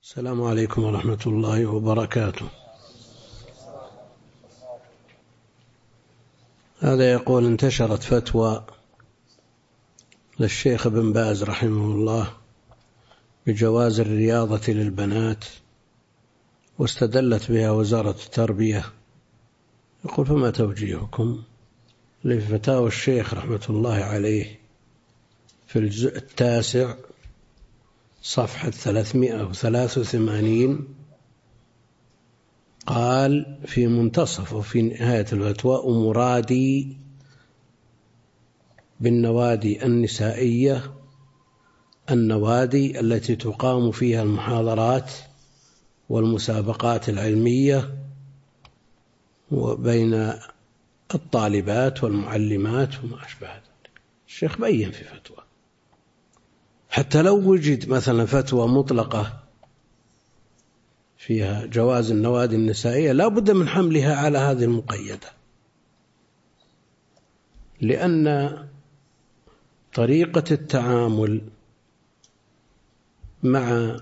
السلام عليكم ورحمة الله وبركاته. هذا يقول: انتشرت فتوى للشيخ ابن باز رحمه الله بجواز الرياضة للبنات، واستدلت بها وزارة التربية. يقول: فما توجيهكم لفتاوى الشيخ رحمة الله عليه في الجزء 9 صفحة 383؟ قال في منتصف وفي نهاية الفتوى: ومرادي بالنوادي النسائية النوادي التي تقام فيها المحاضرات والمسابقات العلمية وبين الطالبات والمعلمات وما أشبه ذلك. الشيخ بين في فتوى حتى لو وجد مثلا فتوى مطلقة فيها جواز النوادي النسائية لا بد من حملها على هذه المقيدة، لأن طريقة التعامل مع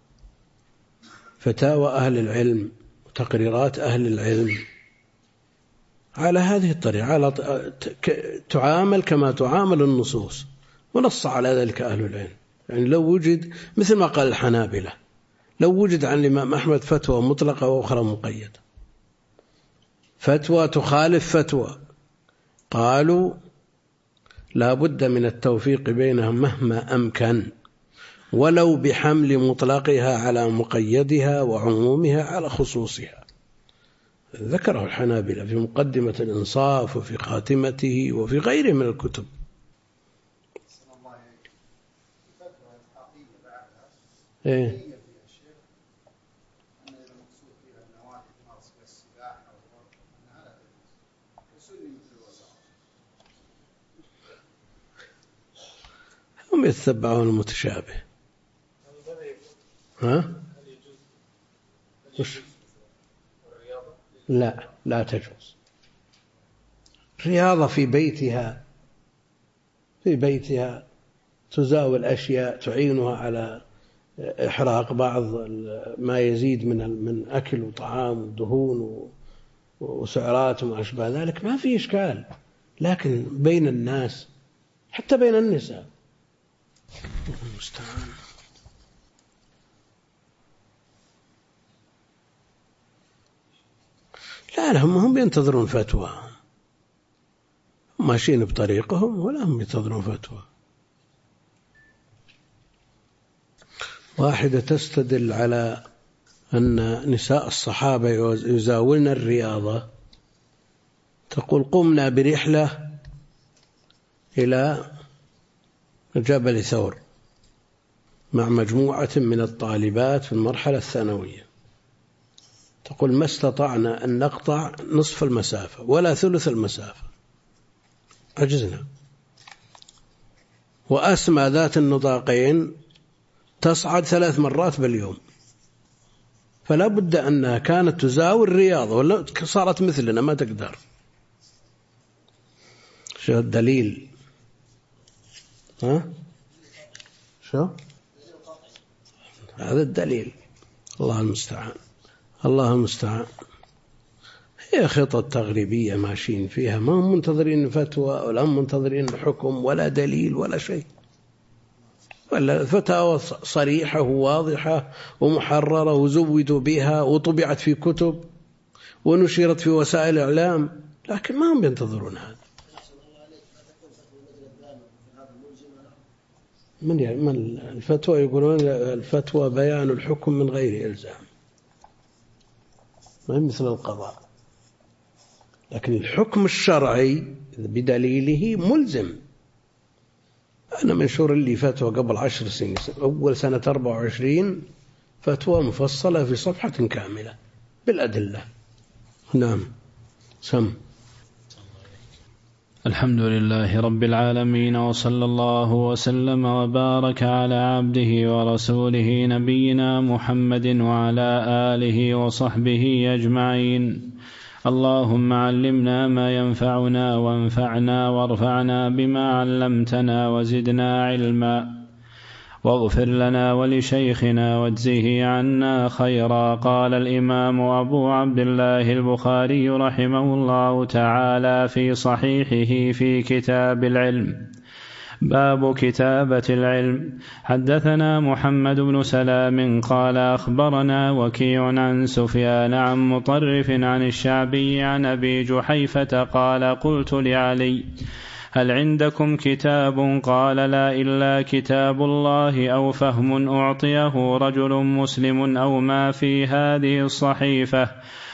فتاوى أهل العلم وتقريرات أهل العلم على هذه الطريقة، تعامل كما تعامل النصوص، ونص على ذلك أهل العلم. يعني لو وجد مثل ما قال الحنابلة، لو وجد عن الإمام أحمد فتوى مطلقة وأخرى مقيدة، فتوى تخالف فتوى، قالوا لا بد من التوفيق بينهم مهما أمكن، ولو بحمل مطلقها على مقيدها وعمومها على خصوصها. ذكره الحنابلة في مقدمة الإنصاف وفي خاتمته وفي غيره من الكتب. إيه؟ هم يتبعون المتشابه. ها؟ لا تجوز رياضة في بيتها تزاول أشياء تعينها على إحراق بعض ما يزيد من أكل وطعام ودهون وسعرات وما أشبه ذلك، ما في إشكال. لكن بين الناس حتى بين النساء المستعان. لا هم ينتظرون فتوى، هم ماشيين بطريقهم ولا هم ينتظرون فتوى. واحدة تستدل على أن نساء الصحابة يزاولن الرياضة، تقول: قمنا برحلة إلى جبل ثور مع مجموعة من الطالبات في المرحلة الثانوية، تقول: ما استطعنا أن نقطع نصف المسافة ولا ثلث المسافة، عجزنا. وأسمى ذات النطاقين تصعد 3 مرات باليوم، فلا بد أنها كانت تزاول الرياضة، ولا صارت مثلنا ما تقدر. شو الدليل؟ شو هذا الدليل؟ الله المستعان. هي خطط تغريبية ماشيين فيها، ما هم منتظرين فتوى ولا هم منتظرين حكم ولا دليل ولا شيء، ولا فتاوى صريحة وواضحة ومحررة وزودوا بها وطبعت في كتب ونشرت في وسائل الإعلام، لكن ما هم ينتظرون هذا. من الفتوى يقولون الفتوى بيان الحكم من غير إلزام، ما مثل القضاء، لكن الحكم الشرعي بدليله ملزم. أنا منشور لي فتوى قبل 10 سنين، أول سنة 24، فتوى مفصلة في صفحة كاملة بالأدلة. نعم. سم. الحمد لله رب العالمين، وصلى الله وسلم وبارك على عبده ورسوله نبينا محمد وعلى آله وصحبه أجمعين. اللهم علمنا ما ينفعنا وانفعنا وارفعنا بما علمتنا وزدنا علما. واغفر لنا ولشيخنا واجزه عنا خيرا. قال الإمام أبو عبد الله البخاري رحمه الله تعالى في صحيحه في كتاب العلم: باب كتابة العلم. حدثنا محمد بن سلام قال أخبرنا وكيع عن سفيان عن مطرف عن الشعبي عن أبي جحيفة قال: قلت لعلي: هل عندكم كتاب؟ قال: لا، إلا كتاب الله أو فهم أعطيه رجل مسلم أو ما في هذه الصحيفة.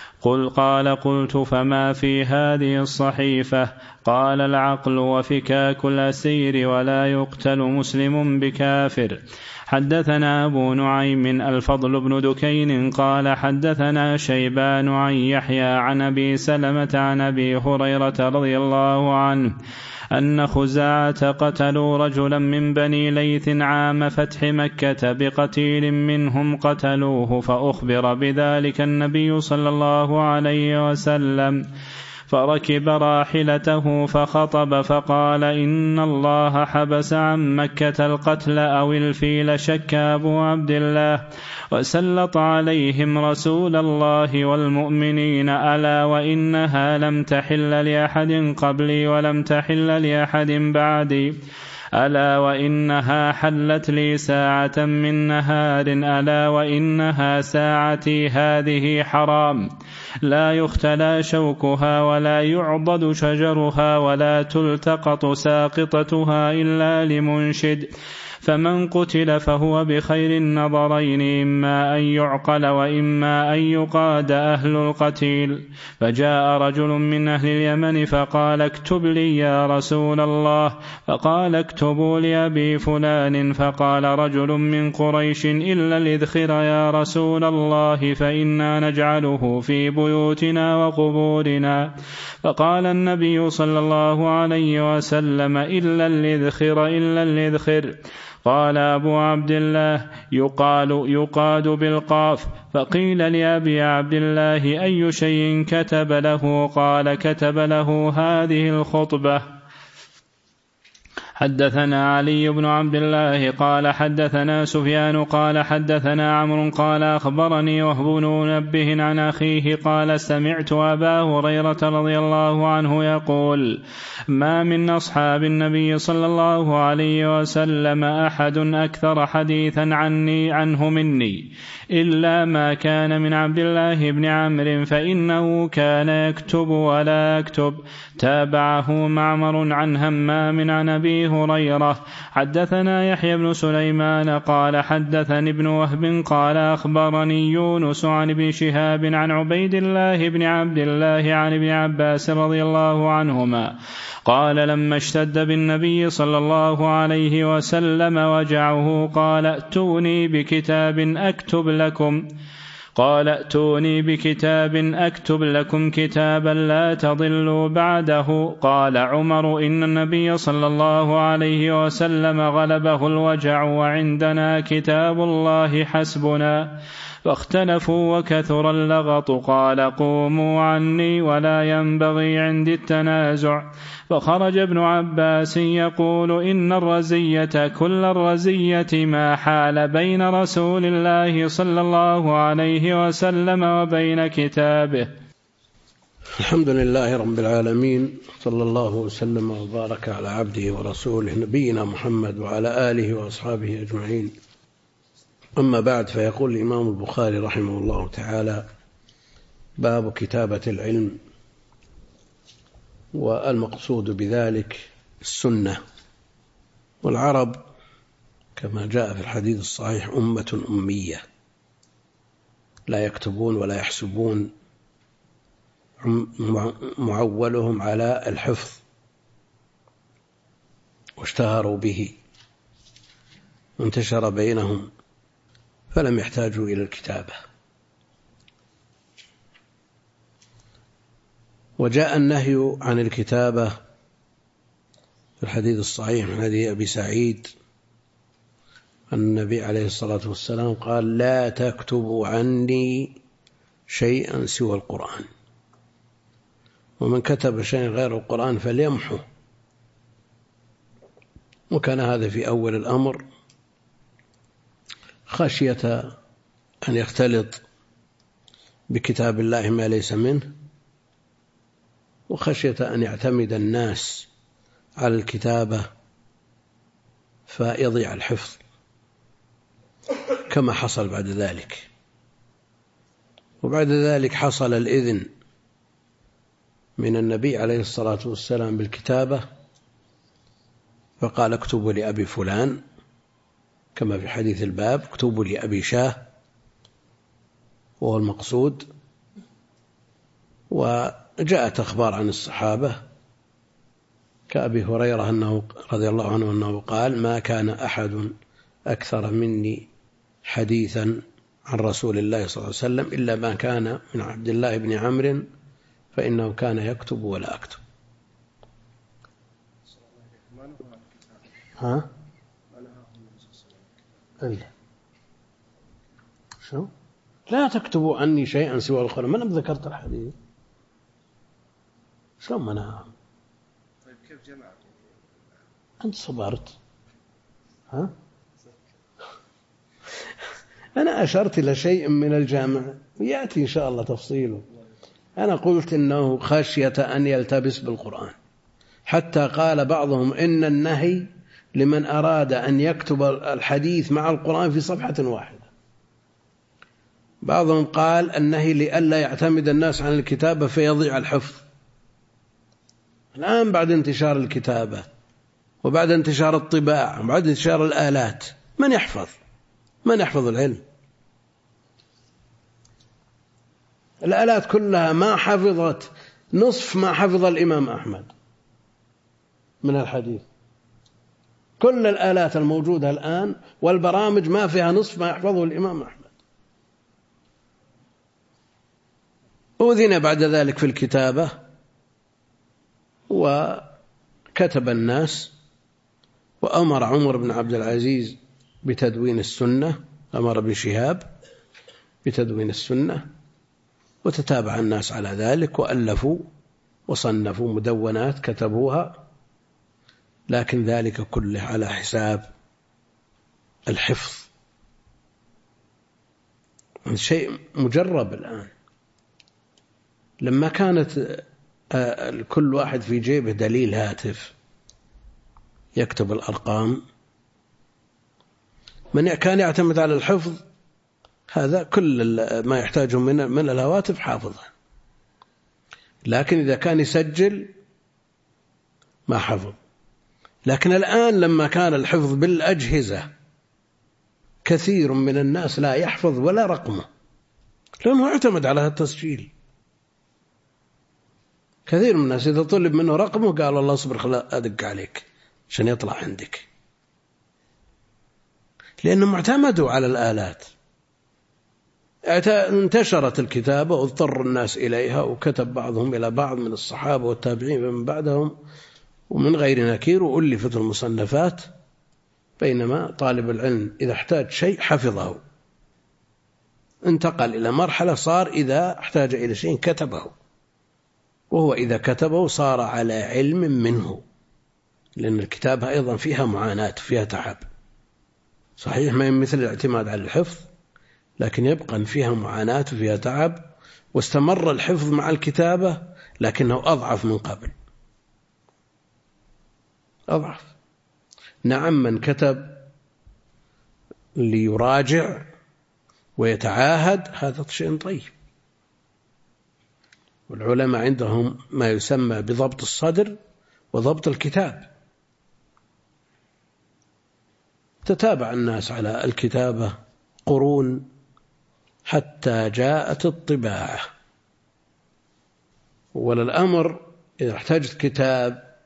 قلت: فما في هذه الصحيفة؟ قال: العقل وفكاك الأسير ولا يقتل مسلم بكافر. حدثنا أبو نعيم الفضل بن دكين قال حدثنا شيبان عن يحيى عن أبي سلمة عن أبي هريرة رضي الله عنه أن خزاعة قتلوا رجلا من بني ليث عام فتح مكة بقتيل منهم قتلوه، فأخبر بذلك النبي صلى الله عليه وسلم، فركب راحلته فخطب فقال: إن الله حبس عن مكة القتل أو الفيل، شك أبو عبد الله، وسلط عليهم رسول الله والمؤمنين، ألا وإنها لم تحل لأحد قبلي ولم تحل لأحد بعدي، ألا وإنها حلت لي ساعة من نهار، ألا وإنها ساعتي هذه حرام، لا يختلى شوكها ولا يعضد شجرها ولا تلتقط ساقطتها إلا لمنشد، فمن قتل فهو بخير النظرين، إما أن يعقل وإما أن يقاد أهل القتيل. فجاء رجل من أهل اليمن فقال: اكتب لي يا رسول الله. فقال: اكتبوا لأبي فلان. فقال رجل من قريش: إلا الإذخر يا رسول الله، فإنا نجعله في بيوتنا وقبورنا. فقال النبي صلى الله عليه وسلم: إلا الإذخر إلا الإذخر. قال أبو عبد الله: يقاد بالقاف. فقيل لأبي عبد الله: أي شيء كتب له؟ قال: كتب له هذه الخطبة. حدثنا علي بن عبد الله قال حدثنا سفيان قال حدثنا عمرو قال أخبرني وهب بن منبه عن أخيه قال: سمعت أبا هريرة رضي الله عنه يقول: ما من أصحاب النبي صلى الله عليه وسلم أحد أكثر حديثا عنه مني، إلا ما كان من عبد الله بن عمرو، فإنه كان يكتب ولا أكتب. تابعه معمر عن همام عن أبي هريرة. حدثنا يحيى بن سليمان قال حدثني ابن وهب قال أخبرني يونس عن ابن شهاب عن عبيد الله بن عبد الله عن ابن عباس رضي الله عنهما قال: لما اشتد بالنبي صلى الله عليه وسلم وجعه قال: ائتوني بكتاب أكتب لكم كتابا لا تضلوا بعده. قال عمر: إن النبي صلى الله عليه وسلم غلبه الوجع وعندنا كتاب الله حسبنا. فاختلفوا وكثر اللغط. قال: قوموا عني ولا ينبغي عندي التنازع. فخرج ابن عباس يقول: إن الرزية كل الرزية ما حال بين رسول الله صلى الله عليه وسلم وبين كتابه. الحمد لله رب العالمين، صلى الله وسلم وبارك على عبده ورسوله نبينا محمد وعلى آله وأصحابه أجمعين. أما بعد، فيقول الإمام البخاري رحمه الله تعالى: باب كتابة العلم. والمقصود بذلك السنة. والعرب كما جاء في الحديث الصحيح أمة أمية، لا يكتبون ولا يحسبون، معولهم على الحفظ واشتهروا به وانتشر بينهم، فلم يحتاجوا إلى الكتابة. وجاء النهي عن الكتابة في الحديث الصحيح من حديث أبي سعيد أن النبي عليه الصلاة والسلام قال: لا تكتبوا عني شيئا سوى القرآن، ومن كتب شيئا غير القرآن فليمحه. وكان هذا في أول الأمر، خشية أن يختلط بكتاب الله ما ليس منه، وخشية أن يعتمد الناس على الكتابة فيضيع الحفظ كما حصل بعد ذلك. وبعد ذلك حصل الإذن من النبي عليه الصلاة والسلام بالكتابة، فقال اكتبوا لأبي فلان كما في حديث الباب، اكتبوا لأبي شاه وهو المقصود. وجاءت أخبار عن الصحابة كأبي هريرة أنه رضي الله عنه أنه قال ما كان أحد أكثر مني حديثا عن رسول الله صلى الله عليه وسلم إلا ما كان من عبد الله بن عمرو فإنه كان يكتب ولا أكتب. ها؟ شو؟ لا تكتبوا عني شيئا سوى القرآن. ما أنا ذكرت الحديث. شلون ما أنا؟ طيب كيف جمع؟ أنت صبرت. ها؟ أنا أشرت إلى شيء من الجامع ويأتي إن شاء الله تفصيله. أنا قلت إنه خشية أن يلتبس بالقرآن، حتى قال بعضهم إن النهي لمن أراد أن يكتب الحديث مع القرآن في صفحة واحدة. بعضهم قال النهي لئلا يعتمد الناس عن الكتابة فيضيع الحفظ. الآن بعد انتشار الكتابة وبعد انتشار الطباعة وبعد انتشار الآلات من يحفظ العلم؟ الآلات كلها ما حفظت نصف ما حفظ الإمام أحمد من الحديث. كل الآلات الموجودة الآن والبرامج ما فيها نصف ما يحفظه الإمام أحمد. أذن بعد ذلك في الكتابة وكتب الناس، وأمر عمر بن عبد العزيز بتدوين السنة، أمر ابن شهاب بتدوين السنة، وتتابع الناس على ذلك وألفوا وصنفوا مدونات كتبوها، لكن ذلك كله على حساب الحفظ. شيء مجرب الآن. لما كانت كل واحد في جيبه دليل هاتف يكتب الأرقام، من كان يعتمد على الحفظ هذا كل ما يحتاجه من الهواتف حافظه، لكن إذا كان يسجل ما حفظ. لكن الآن لما كان الحفظ بالأجهزة كثير من الناس لا يحفظ ولا رقمه لأنه يعتمد على التسجيل. كثير من الناس إذا طلب منه رقمه قال الله اصبر خلا أدق عليك عشان يطلع عندك، لأنهم اعتمدوا على الآلات. انتشرت الكتابة واضطر الناس إليها، وكتب بعضهم إلى بعض من الصحابة والتابعين من بعدهم ومن غير نكير، وألفت المصنفات. بينما طالب العلم إذا احتاج شيء حفظه، انتقل إلى مرحلة صار إذا احتاج إلى شيء كتبه، وهو إذا كتبه صار على علم منه، لأن الكتابة أيضا فيها معاناة فيها تعب. صحيح ما مثل الاعتماد على الحفظ، لكن يبقى فيها معاناة وفيها تعب. واستمر الحفظ مع الكتابة لكنه أضعف من قبل، أضعف. نعم من كتب ليراجع ويتعاهد هذا شيء طيب، والعلماء عندهم ما يسمى بضبط الصدر وضبط الكتاب. تتابع الناس على الكتابة قرون حتى جاءت الطباعة. وللأمر إذا احتاجت كتاب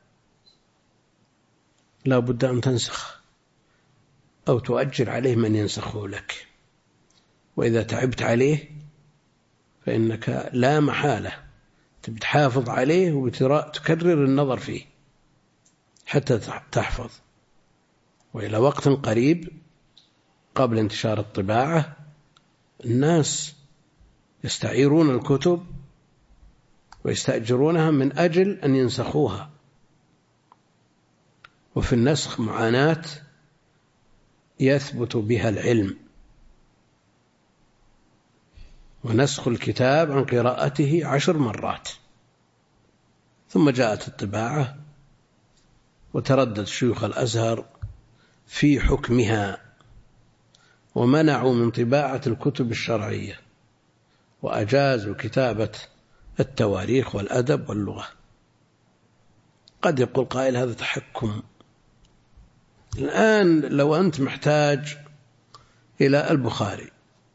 لا بد أن تنسخ أو تؤجر عليه من ينسخه لك، وإذا تعبت عليه فإنك لا محالة تحافظ عليه وتكرر النظر فيه حتى تحفظ. وإلى وقت قريب قبل انتشار الطباعة الناس يستعيرون الكتب ويستأجرونها من أجل أن ينسخوها، وفي النسخ معاناة يثبت بها العلم ونسخ الكتاب عن قراءته 10 مرات. ثم جاءت الطباعة وتردد شيوخ الأزهر في حكمها، ومنعوا من طباعة الكتب الشرعية، وأجازوا كتابة التواريخ والأدب واللغة. قد يقول قائل هذا تحكم. الآن لو أنت محتاج إلى البخاري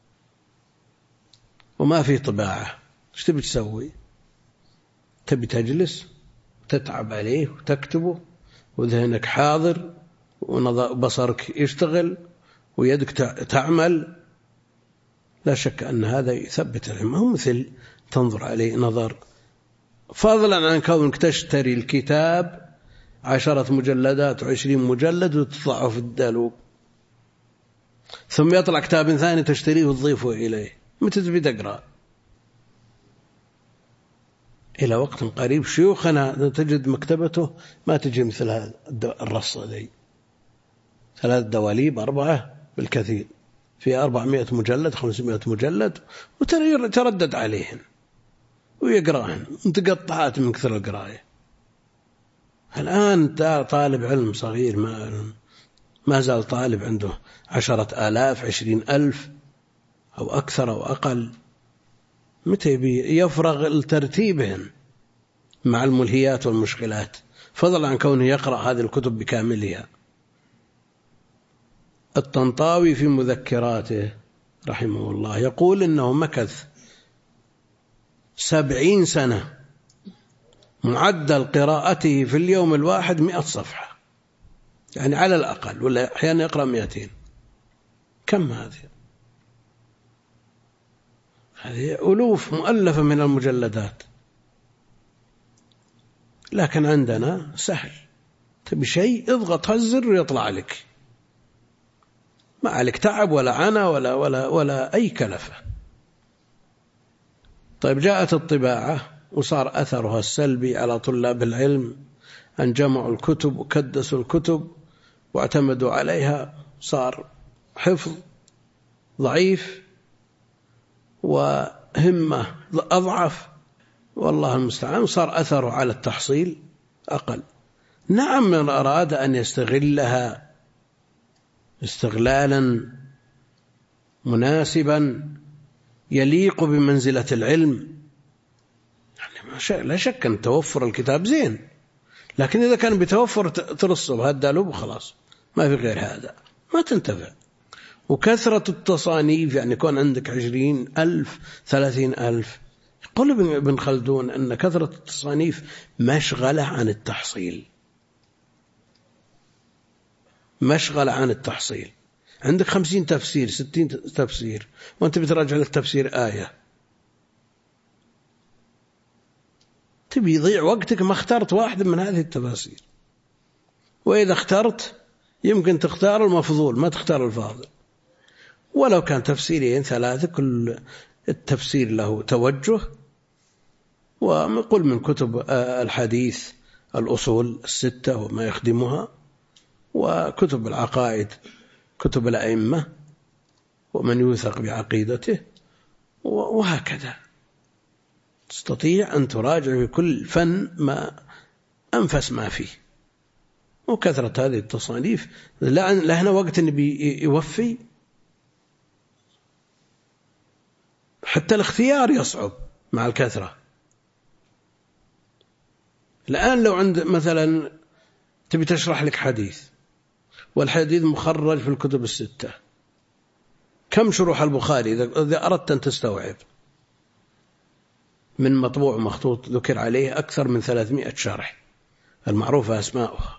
وما في طباعة، ايش تبي تسوي؟ تبي تجلس وتتعب عليه وتكتبه وذهنك حاضر وبصرك يشتغل ويدك تعمل؟ لا شك أن هذا يثبت العلم. هو مثل تنظر عليه نظر، فضلا عن كونك تشتري الكتاب 10 مجلدات و20 مجلد وتضعه في الدالوب، ثم يطلع كتاب ثاني تشتريه وتضيفه إليه. متى تبي تقرأ؟ إلى وقت قريب. شيوخنا تجد مكتبته ما تجي مثل هذا الرصة ذي، 3 دواليب 4 بالكثير، في 400 مجلد 500 مجلد، وتردد عليهن ويقرأهن متقطعات من كثر القراءة. الآن طالب علم صغير ما زال طالب عنده 10,000 20,000 أو أكثر أو أقل، متى يفرغ لترتيبهن مع الملهيات والمشكلات، فضلا عن كونه يقرأ هذه الكتب بكاملها. الطنطاوي في مذكراته رحمه الله يقول إنه مكث 70 سنة معدل قراءته في اليوم الواحد 100 صفحة، يعني على الأقل، ولا أحيانا يقرأ 200. كم هذه ألوف مؤلفة من المجلدات. لكن عندنا سهل، تبي شيء اضغط هالزر ويطلع لك، ما عليك تعب ولا عنا ولا أي كلفة. طيب جاءت الطباعة وصار أثرها السلبي على طلاب العلم أن جمعوا الكتب وكدسوا الكتب واعتمدوا عليها، صار حفظ ضعيف وهمة أضعف، والله المستعان، صار أثره على التحصيل أقل. نعم، من أراد أن يستغلها استغلالا مناسبا يليق بمنزلة العلم، يعني لا شك أن توفر الكتاب زين، لكن إذا كان بتوفر ترصه بهالدالوب وخلاص ما في غير هذا ما تنتفع. وكثرة التصانيف، يعني يكون عندك 20,000 30,000. يقول ابن خلدون أن كثرة التصانيف مشغلة عن التحصيل، مشغلة عن التحصيل. عندك 50 تفسير 60 تفسير وأنت بتراجع لك تفسير آية، تبي يضيع وقتك ما اخترت واحد من هذه التفاسير، وإذا اخترت يمكن تختار المفضول ما تختار الفاضل، ولو كان تفسيرين 3 كل التفسير له توجه. وقل من كتب الحديث الأصول 6 وما يخدمها، وكتب العقائد كتب الأئمة ومن يوثق بعقيدته، وهكذا تستطيع أن تراجع في كل فن ما أنفس ما فيه. وكثرة هذه التصانيف لهنا وقت يوفي، حتى الاختيار يصعب مع الكثرة. الآن لو عند مثلا تبي تشرح لك حديث، والحديث مخرج في الكتب ال6، كم شروح البخاري إذا أردت أن تستوعب؟ من مطبوع مخطوط ذكر عليه أكثر من 300 شرح المعروفة أسماؤها،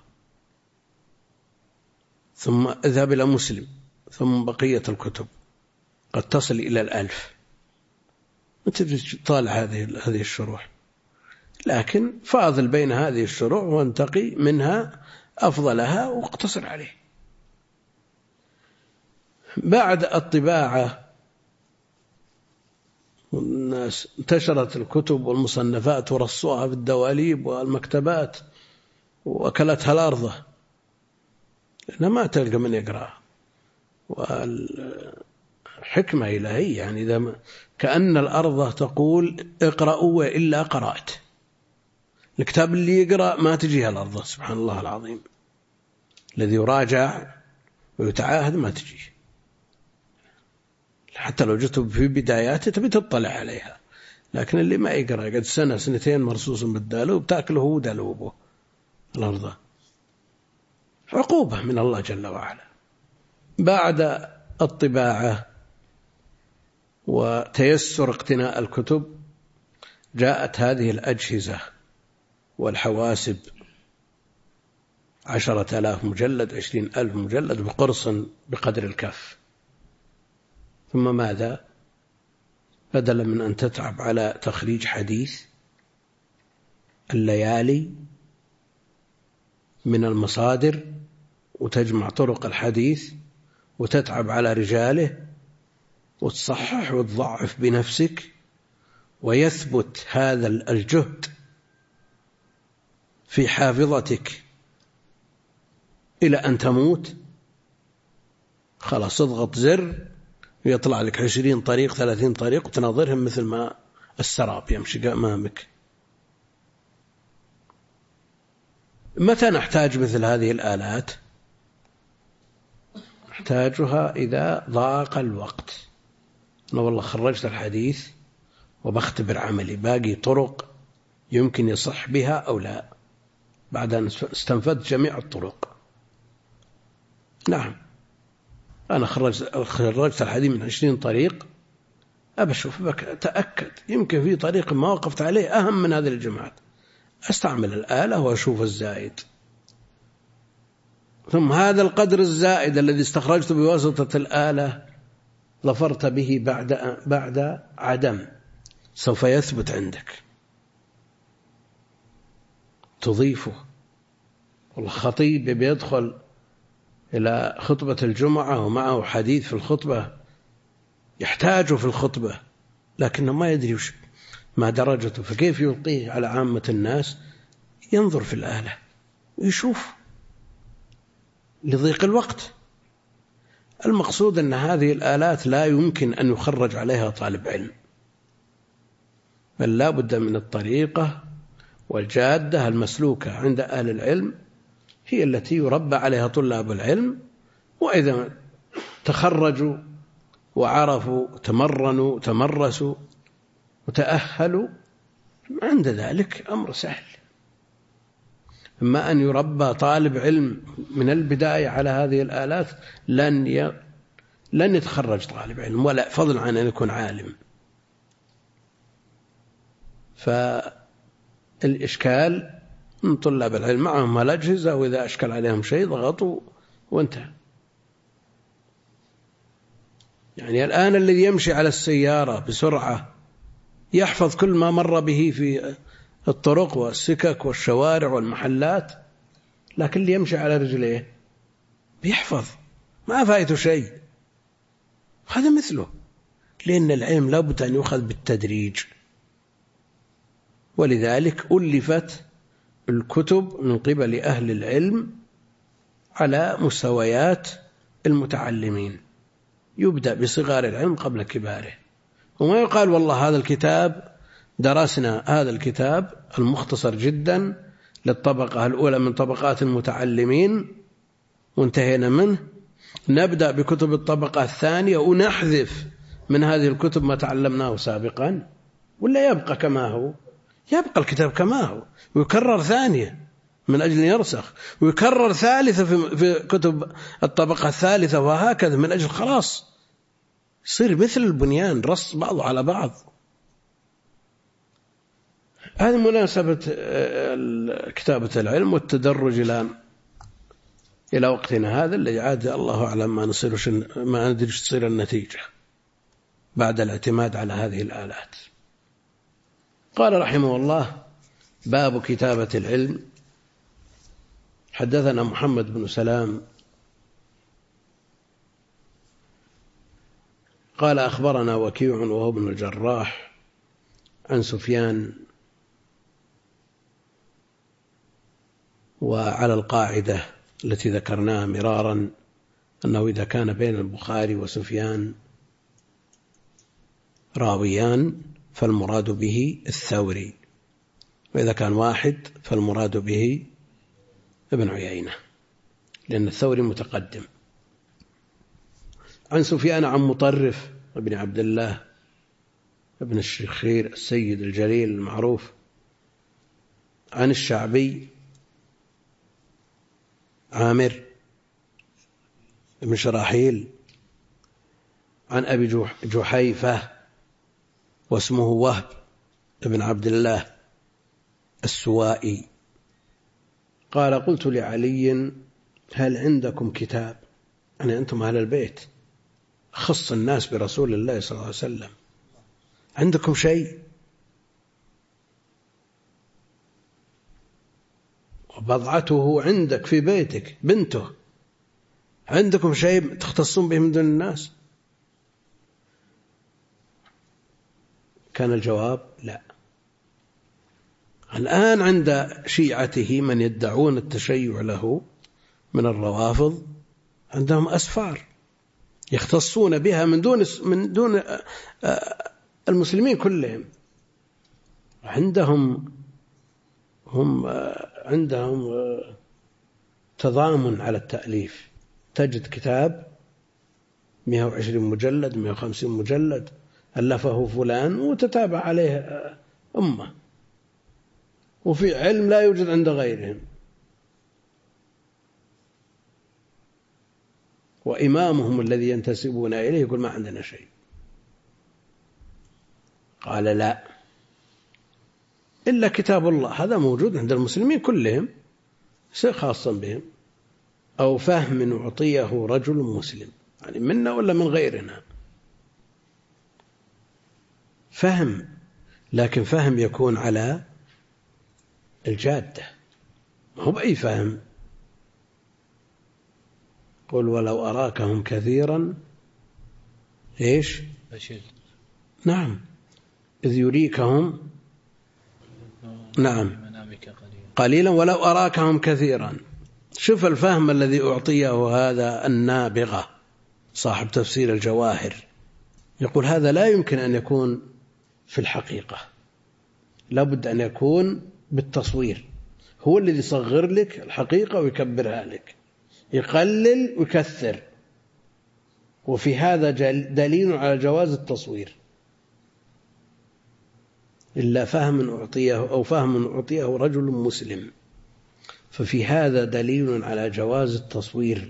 ثم اذهب إلى مسلم، ثم بقية الكتب قد تصل إلى 1000. أنت تطالع هذه الشروح، لكن فاضل بين هذه الشروح وانتقي منها أفضلها واقتصر عليه. بعد الطباعة والناس انتشرت الكتب والمصنفات ورصوها في الدواليب والمكتبات وأكلتها الأرض، لأنها ما تلقى من يقرأ. والحفظ حكمة إلهية، يعني إذا كأن الأرض تقول اقرأوا وإلا قرأت. الكتاب اللي يقرأ ما تجيها الأرض، سبحان الله العظيم، الذي يراجع ويتعاهد ما تجي، حتى لو جت في بداياته تبي تطلع عليها، لكن اللي ما يقرأ قد سنة سنتين مرصوص بالدالو بتأكله هو دالوبه الأرض، عقوبة من الله جل وعلا. بعد الطباعة وتيسر اقتناء الكتب جاءت هذه الأجهزة والحواسب، 10,000 مجلد 20,000 مجلد بقرص بقدر الكف. ثم ماذا؟ بدلا من أن تتعب على تخريج حديث الليالي من المصادر وتجمع طرق الحديث وتتعب على رجاله وتصحح وتضعف بنفسك، ويثبت هذا الجهد في حافظتك إلى أن تموت، خلاص اضغط زر ويطلع لك 20 طريق 30 طريق وتناظرهم مثل ما السراب يمشي أمامك. متى نحتاج مثل هذه الآلات؟ نحتاجها إذا ضاق الوقت. أنا والله خرجت الحديث وبختبر عملي، باقي طرق يمكن يصح بها أو لا بعد أن استنفذت جميع الطرق. نعم، أنا خرجت الحديث من 20 طريق، أبشوف أتأكد يمكن في طريق ما وقفت عليه أهم من هذه الجماعات، أستعمل الآلة وأشوف الزائد. ثم هذا القدر الزائد الذي استخرجته بواسطة الآلة ظفرت به بعد عدم، سوف يثبت عندك، تضيفه. والخطيب بيدخل إلى خطبة الجمعة ومعه حديث في الخطبة يحتاجه في الخطبة، لكنه ما يدري ما درجته، فكيف يلقيه على عامة الناس؟ ينظر في الآلة ويشوف لضيق الوقت. المقصود أن هذه الآلات لا يمكن أن يخرج عليها طالب علم، بل لا بد من الطريقة والجادة المسلوكة عند أهل العلم، هي التي يربى عليها طلاب العلم، وإذا تخرجوا وعرفوا تمرنوا تمرسوا وتأهلوا عند ذلك أمر سهل. أما أن يربى طالب علم من البداية على هذه الآلات لن يتخرج طالب علم، ولا فضل عن أن يكون عالم. فالإشكال من طلاب العلم معهم الأجهزة، وإذا أشكل عليهم شيء ضغطوا وانتهى. يعني الآن الذي يمشي على السيارة بسرعة يحفظ كل ما مر به في الطرق والسكك والشوارع والمحلات، لكن اللي يمشي على رجليه بيحفظ ما فايته شيء. هذا مثله، لأن العلم لابد أن يؤخذ بالتدريج، ولذلك ألفت الكتب من قبل أهل العلم على مستويات المتعلمين، يبدأ بصغار العلم قبل كباره، وما يقال والله هذا الكتاب درسنا هذا الكتاب المختصر جدا للطبقة الأولى من طبقات المتعلمين وانتهينا منه، نبدأ بكتب الطبقة الثانية ونحذف من هذه الكتب ما تعلمناه سابقا، ولا يبقى كما هو؟ يبقى الكتاب كما هو ويكرر ثانية من أجل يرسخ، ويكرر ثالثة في كتب الطبقة الثالثة، وهكذا من أجل خلاص يصير مثل البنيان رص بعضه على بعض. هذه مناسبة كتابة العلم والتدرج إلى وقتنا هذا الذي عاد الله أعلم ما ندري تصير النتيجة بعد الاعتماد على هذه الآلات. قال رحمه الله: باب كتابة العلم. حدثنا محمد بن سلام قال أخبرنا وكيع وهو ابن الجراح عن سفيان، وعلى القاعدة التي ذكرناها مرارا أنه إذا كان بين البخاري وسفيان راويان فالمراد به الثوري، وإذا كان واحد فالمراد به ابن عيينة، لأن الثوري متقدم. عن سفيان عن مطرف ابن عبد الله ابن الشخير السيد الجليل المعروف، عن الشعبي عامر بن شراحيل، عن أبي جحيفة واسمه وهب بن عبد الله السوائي قال: قلت لعلي: هل عندكم كتاب؟ يعني أنتم أهل البيت، خص الناس برسول الله صلى الله عليه وسلم، عندكم شيء؟ وبضعته عندك في بيتك، بنته، عندكم شيء تختصون به من دون الناس؟ كان الجواب: لا. الآن عند شيعته من يدعون التشيع له من الروافض عندهم أسفار يختصون بها من دون المسلمين كلهم. عندهم تضامن على التأليف، تجد كتاب 120 مجلد 150 مجلد ألفه فلان وتتابع عليه أمة، وفي علم لا يوجد عند غيرهم، وإمامهم الذي ينتسبون إليه يقول: ما عندنا شيء. قال: لا، إلا كتاب الله، هذا موجود عند المسلمين كلهم خاصا بهم، أو فهم أعطيه رجل مسلم، يعني منا ولا من غيرنا، فهم، لكن فهم يكون على الجادة، ما هو بأي فهم. قل ولو أراكهم كثيرا إيش؟ نعم، إذ يريكهم نعم قليلا ولو أراكهم كثيرا. شوف الفهم الذي أعطيه هذا النابغة صاحب تفسير الجواهر، يقول هذا لا يمكن أن يكون في الحقيقة، لابد أن يكون بالتصوير، هو الذي يصغر لك الحقيقة ويكبرها لك، يقلل ويكثر، وفي هذا دليل على جواز التصوير. إلا فهم أعطيه أو فهم أعطيه رجل مسلم، ففي هذا دليل على جواز التصوير،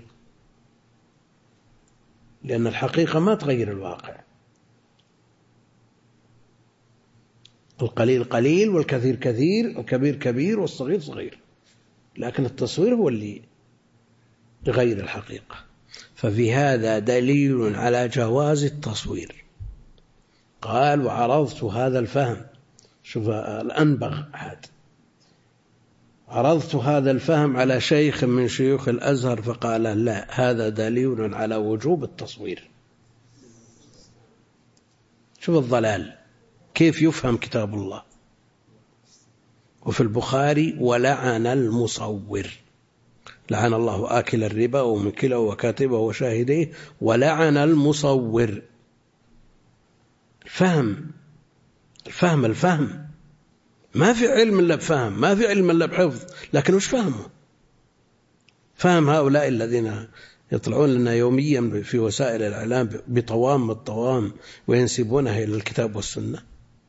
لأن الحقيقة ما تغير الواقع، القليل قليل والكثير كثير والكبير كبير والصغير صغير، لكن التصوير هو اللي يغير الحقيقة. ففي هذا دليل على جواز التصوير. قال: وعرضت هذا الفهم، شوف الأنبغ أحد، عرضت هذا الفهم على شيخ من شيوخ الأزهر فقال: لا، هذا دليل على وجوب التصوير. شوف الضلال كيف يفهم كتاب الله. وفي البخاري: ولعن المصور، لعن الله آكل الربا ومكله وكاتبه وشاهديه ولعن المصور. الفهم ما في علم إلا بفهم، ما في علم إلا بحفظ، لكن وش فهمه؟ فهم هؤلاء الذين يطلعون لنا يوميا في وسائل الإعلام بطوام الطوام وينسبونها إلى الكتاب والسنة.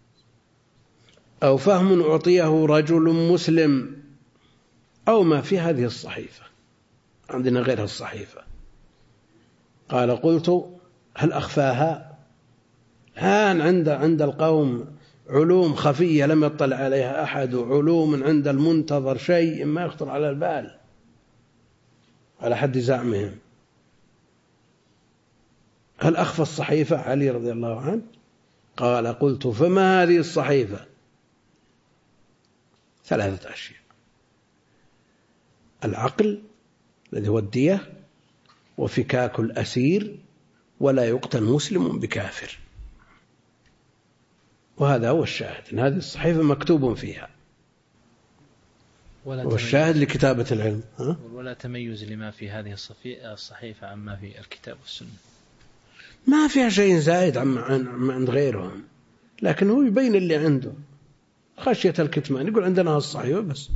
أو فهم أعطيه رجل مسلم، أو ما في هذه الصحيفة، عندنا غيرها الصحيفة. قال: قلت: هل أخفاها؟ هان عند القوم علوم خفية لم يطلع عليها أحد، علوم عند المنتظر شيء ما يخطر على البال على حد زعمهم. هل أخفى الصحيفة؟ علي رضي الله عنه قال: قلت: فما هذه الصحيفة؟ 3 أشياء: العقل الذي هو الدية، وفكاك الأسير، ولا يقتل مسلم بكافر. وهذا هو الشاهد، إن هذه الصحيفة مكتوب فيها، والشاهد لكتابة العلم. ولا تميز لما في هذه الصحيفة عما في الكتاب والسنة. ما فيها شيء زائد عند غيرهم، لكن هو يبين اللي عنده خشية الكتمان، يقول عندنا الصحيح بس.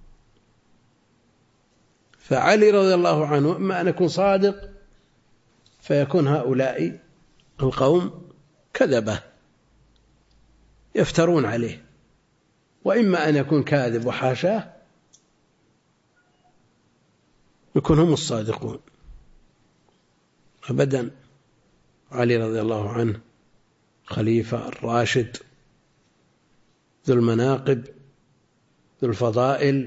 فعلي رضي الله عنه إما أن يكون صادق فيكون هؤلاء القوم كذبة يفترون عليه، وإما أن يكون كاذب وحاشاه يكون هم الصادقون. أبدا، علي رضي الله عنه خليفة الراشد ذو المناقب ذو الفضائل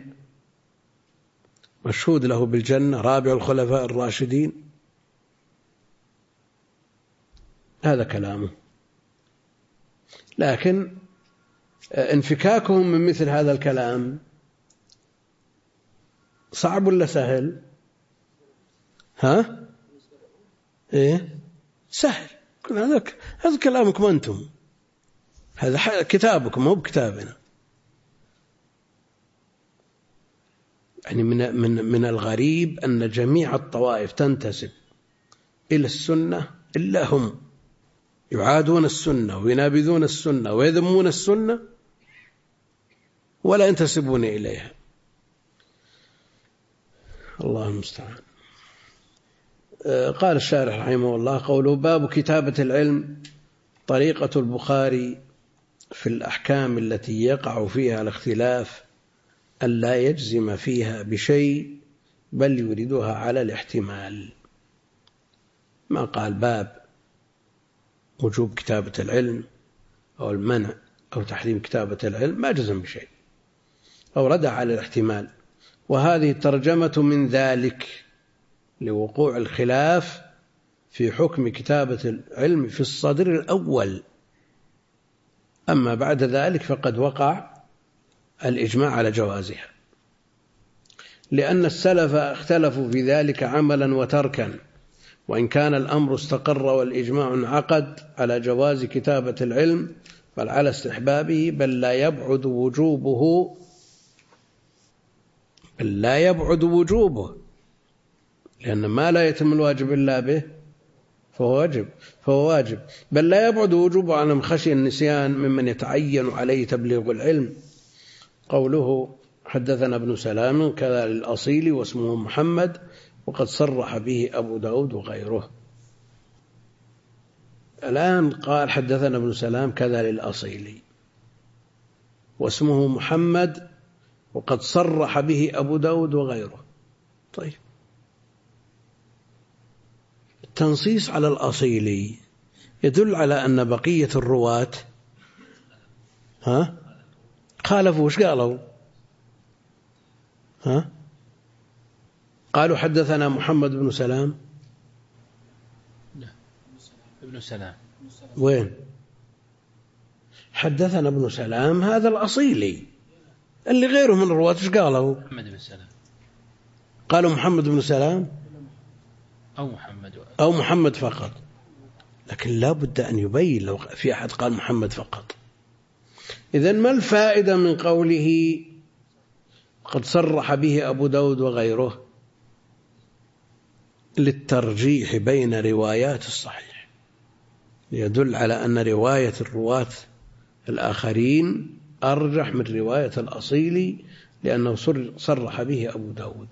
مشهود له بالجنة، رابع الخلفاء الراشدين، هذا كلامه. لكن انفكاكهم من مثل هذا الكلام صعب ولا سهل؟ ها؟ إيه؟ سهل. هذا كلامكم أنتم، هذا كتابكم مو بكتابنا. يعني من الغريب أن جميع الطوائف تنتسب إلى السنة إلا هم يعادون السنة وينابذون السنة ويذمون السنة ولا ينتسبون إليها. الله المستعان. قال الشارح رحمه الله قوله باب كتابة العلم. طريقة البخاري في الأحكام التي يقع فيها الاختلاف ألا يجزم فيها بشيء بل يوردها على الاحتمال. ما قال باب وجوب كتابة العلم أو المنع أو تحريم كتابة العلم، ما جزم بشيء، أوردها على الاحتمال. وهذه الترجمة من ذلك لوقوع الخلاف في حكم كتابة العلم في الصدر الأول، أما بعد ذلك فقد وقع الإجماع على جوازها، لأن السلف اختلفوا في ذلك عملا وتركا، وإن كان الأمر استقر والإجماع انعقد على جواز كتابة العلم بل على استحبابه بل لا يبعد وجوبه، لأن ما لا يتم الواجب إلا به فهو واجب، بل لا يبعد وجوبه عن من خشي النسيان ممن يتعين عليه تبليغ العلم. قوله حدثنا ابن سلام كذا للأصيل واسمه محمد وقد صرح به أبو داود وغيره. الآن قال حدثنا ابن سلام كذا للأصيل واسمه محمد وقد صرح به أبو داود وغيره. طيب، التنصيص على الأصيل يدل على أن بقية الرواة خالفوا. وش قالوا؟ قالوا حدثنا محمد بن سلام. ابن سلام وين؟ حدثنا ابن سلام هذا الأصيلي، اللي غيره من الرواة ايش قالوا؟ محمد بن سلام. قالوا محمد بن سلام أو محمد فقط، لكن لا بد أن يبين لو في أحد قال محمد فقط. إذن ما الفائدة من قوله قد صرح به أبو داود وغيره؟ للترجيح بين روايات الصحيح، يدل على أن رواية الرواة الآخرين أرجح من رواية الأصيل لأنه صرح به أبو داود.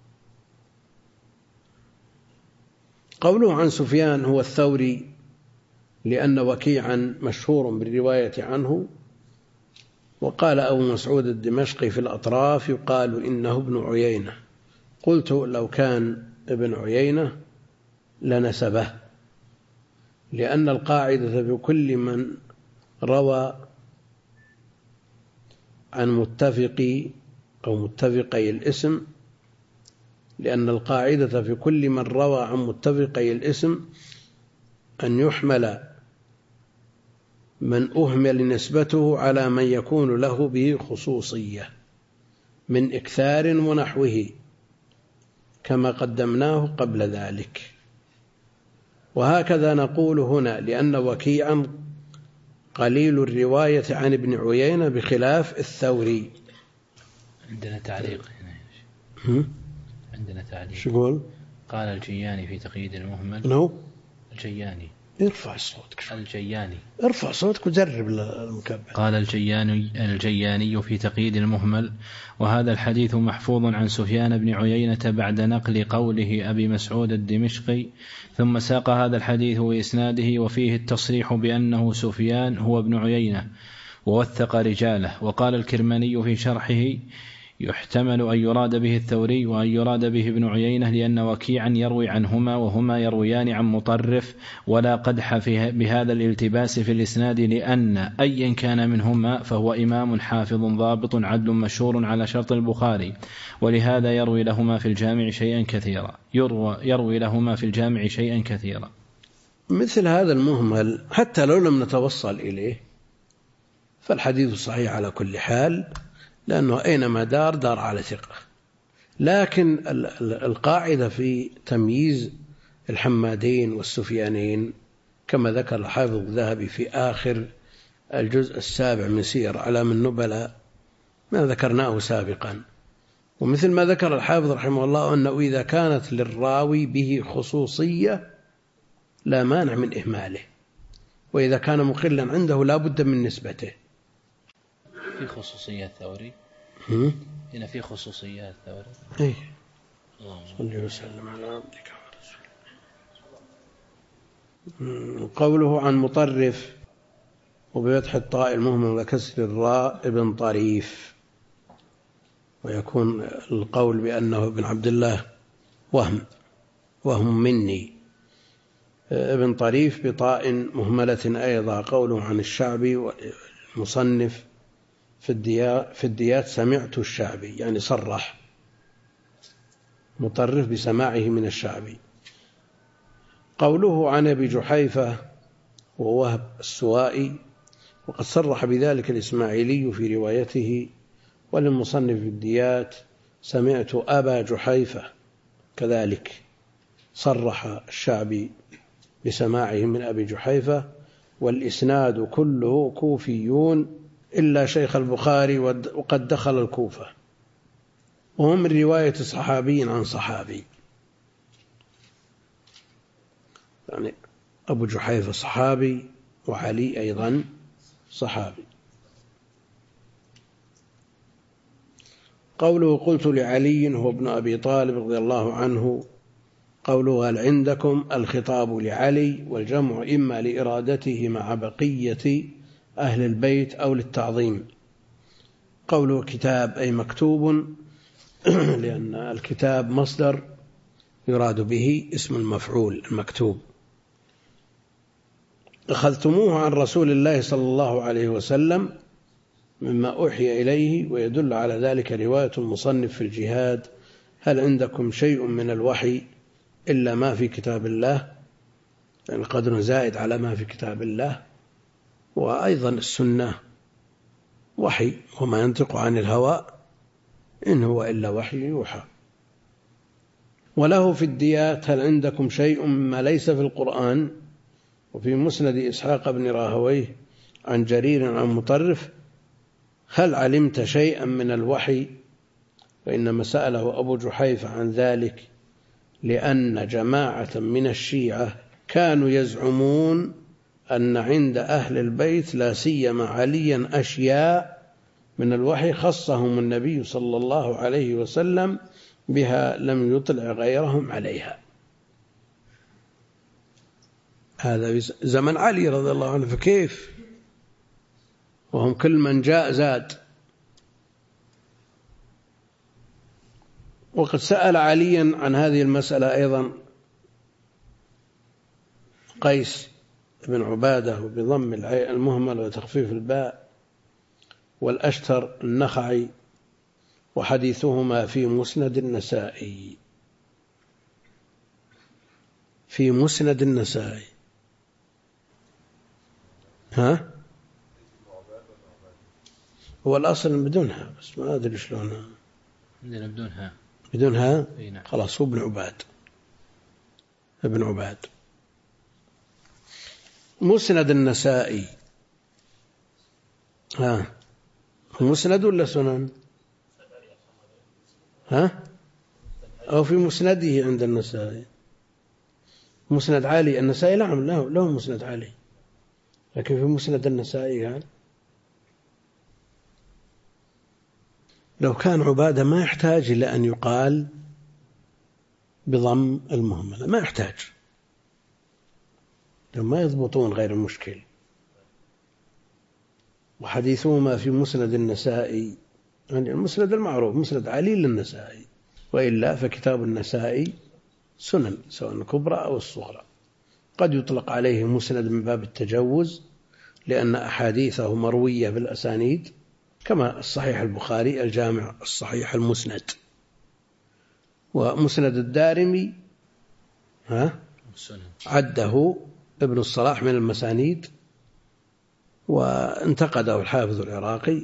قوله عن سفيان هو الثوري لأن وكيعا مشهور بالرواية عنه. وقال أبو مسعود الدمشقي في الأطراف يقال إنه ابن عيينة. قلت لو كان ابن عيينة لنسبه، لأن القاعدة في كل من روى عن متفقي أو متفقي الاسم، لأن القاعدة في كل من روى عن متفقي الاسم أن يحمل من أهمل نسبته على من يكون له به خصوصية من إكثار ونحوه كما قدمناه قبل ذلك. وهكذا نقول هنا لأن وكيعا قليل الرواية عن ابن عيينة بخلاف الثوري. عندنا تعليق عندنا تعليق. شو يقول؟ قال الجياني في تقييد المهمل. نو الجياني ارفع صوتك. الجياني. ارفع صوتك وجرب المكبر. قال الجياني في تقييد المهمل: وهذا الحديث محفوظ عن سفيان بن عيينة بعد نقل قوله أبي مسعود الدمشقي، ثم ساق هذا الحديث وإسناده وفيه التصريح بأنه سفيان هو ابن عيينة ووثق رجاله. وقال الكرماني في شرحه: يحتمل أن يراد به الثوري وأن يراد به ابن عيينة، لأن وكيعا يروي عنهما وهما يرويان عن مطرف، ولا قدح بهذا الالتباس في الإسناد، لأن أيا كان منهما فهو إمام حافظ ضابط عدل مشهور على شرط البخاري، ولهذا يروي لهما في الجامع شيئا كثيرا. مثل هذا المهمل حتى لو لم نتوصل إليه فالحديث صحيح على كل حال، لأنه أينما دار على ثقة. لكن القاعدة في تمييز الحمادين والسفيانين كما ذكر الحافظ الذهبي في آخر الجزء 7 من سير أعلام النبلاء ما ذكرناه سابقا، ومثل ما ذكر الحافظ رحمه الله أنه إذا كانت للراوي به خصوصية لا مانع من إهماله، وإذا كان مقلا عنده لا بد من نسبته. في خصوصيات ثوري هنا، في خصوصيات ثوري. إيه. صلى وسلم على عبدك ورسولك. قوله عن مطرف وبفتح الطاء المهمل وكسر الراء ابن طريف، ويكون القول بأنه ابن عبد الله وهم مني. ابن طريف بطاء مهملة أيضا. قوله عن الشعبي والمصنف في الديات سمعت الشعبي، يعني صرح مطرف بسماعه من الشعبي. قوله عن أبي جحيفة ووهب السوائي، وقد صرح بذلك الإسماعيلي في روايته، وللمصنف في الديات سمعت أبا جحيفة، كذلك صرح الشعبي بسماعه من أبي جحيفة. والإسناد كله كوفيون إلا شيخ البخاري وقد دخل الكوفة، وهم من رواية صحابي عن صحابي، يعني أبو جحيفة صحابي وعلي أيضا صحابي. قوله قلت لعلي هو ابن أبي طالب رضي الله عنه، قوله هل عندكم الخطاب لعلي، والجمع إما لإرادته مع بقية أهل البيت أو للتعظيم. قوله كتاب أي مكتوب، لأن الكتاب مصدر يراد به اسم المفعول المكتوب. أخذتموه عن رسول الله صلى الله عليه وسلم مما أوحي إليه، ويدل على ذلك رواية المصنف في الجهاد: هل عندكم شيء من الوحي إلا ما في كتاب الله، يعني قدر زائد على ما في كتاب الله. وأيضا السنة وحي، وما ينطق عن الهوى إن هو إلا وحي يوحى. وله في الديات هل عندكم شيء مما ليس في القرآن. وفي مسند إسحاق بن راهويه عن جرير عن مطرف: هل علمت شيئا من الوحي؟ وإنما سأله أبو جحيفة عن ذلك لأن جماعة من الشيعة كانوا يزعمون أن عند أهل البيت لا سيما عليا أشياء من الوحي خصهم النبي صلى الله عليه وسلم بها لم يطلع غيرهم عليها. هذا زمن علي رضي الله عنه، فكيف وهم كل من جاء زاد. وقد سأل عليا عن هذه المسألة أيضا قيس بن عبادة بضم المهمل وتخفيف الباء، والأشتر النخعي، وحديثهما في مسند النسائي. في مسند النسائي. ها؟ هو الأصل بدونها، بس ما أدري شلونها. عندنا بدونها. بدونها؟ نعم. خلاص، هو ابن عباد. مسند النسائي. ها، مسند ولا سنن؟ ها؟ أو في مسنده عند النسائي. مسند علي النسائي نعم له مسند علي، لكن في مسند النسائي قال لو كان عبادة ما يحتاج إلى أن يقال بضم المهملة، ما يحتاج، ما يضبطون غير المشكل. وحديثهما في مسند النسائي، يعني المسند المعروف مسند علي للنسائي، وإلا فكتاب النسائي سنن سواء الكبرى أو الصغرى. قد يطلق عليه مسند من باب التجوز لأن أحاديثه مروية بالأسانيد، كما الصحيح البخاري الجامع الصحيح المسند. ومسند الدارمي عده ابن الصلاح من المسانيد، وانتقده الحافظ العراقي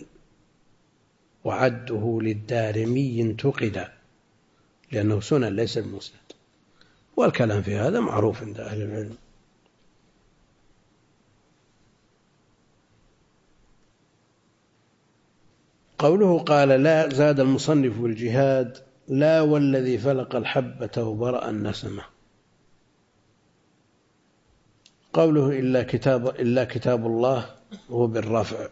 وعده للدارمي انتقد لأنه سنن ليس المسند، والكلام في هذا معروف عند أهل العلم. قوله قال لا، زاد المصنف بالجهاد لا والذي فلق الحبة وبرأ النسمة. قوله إلا كتاب الله هو بالرفع،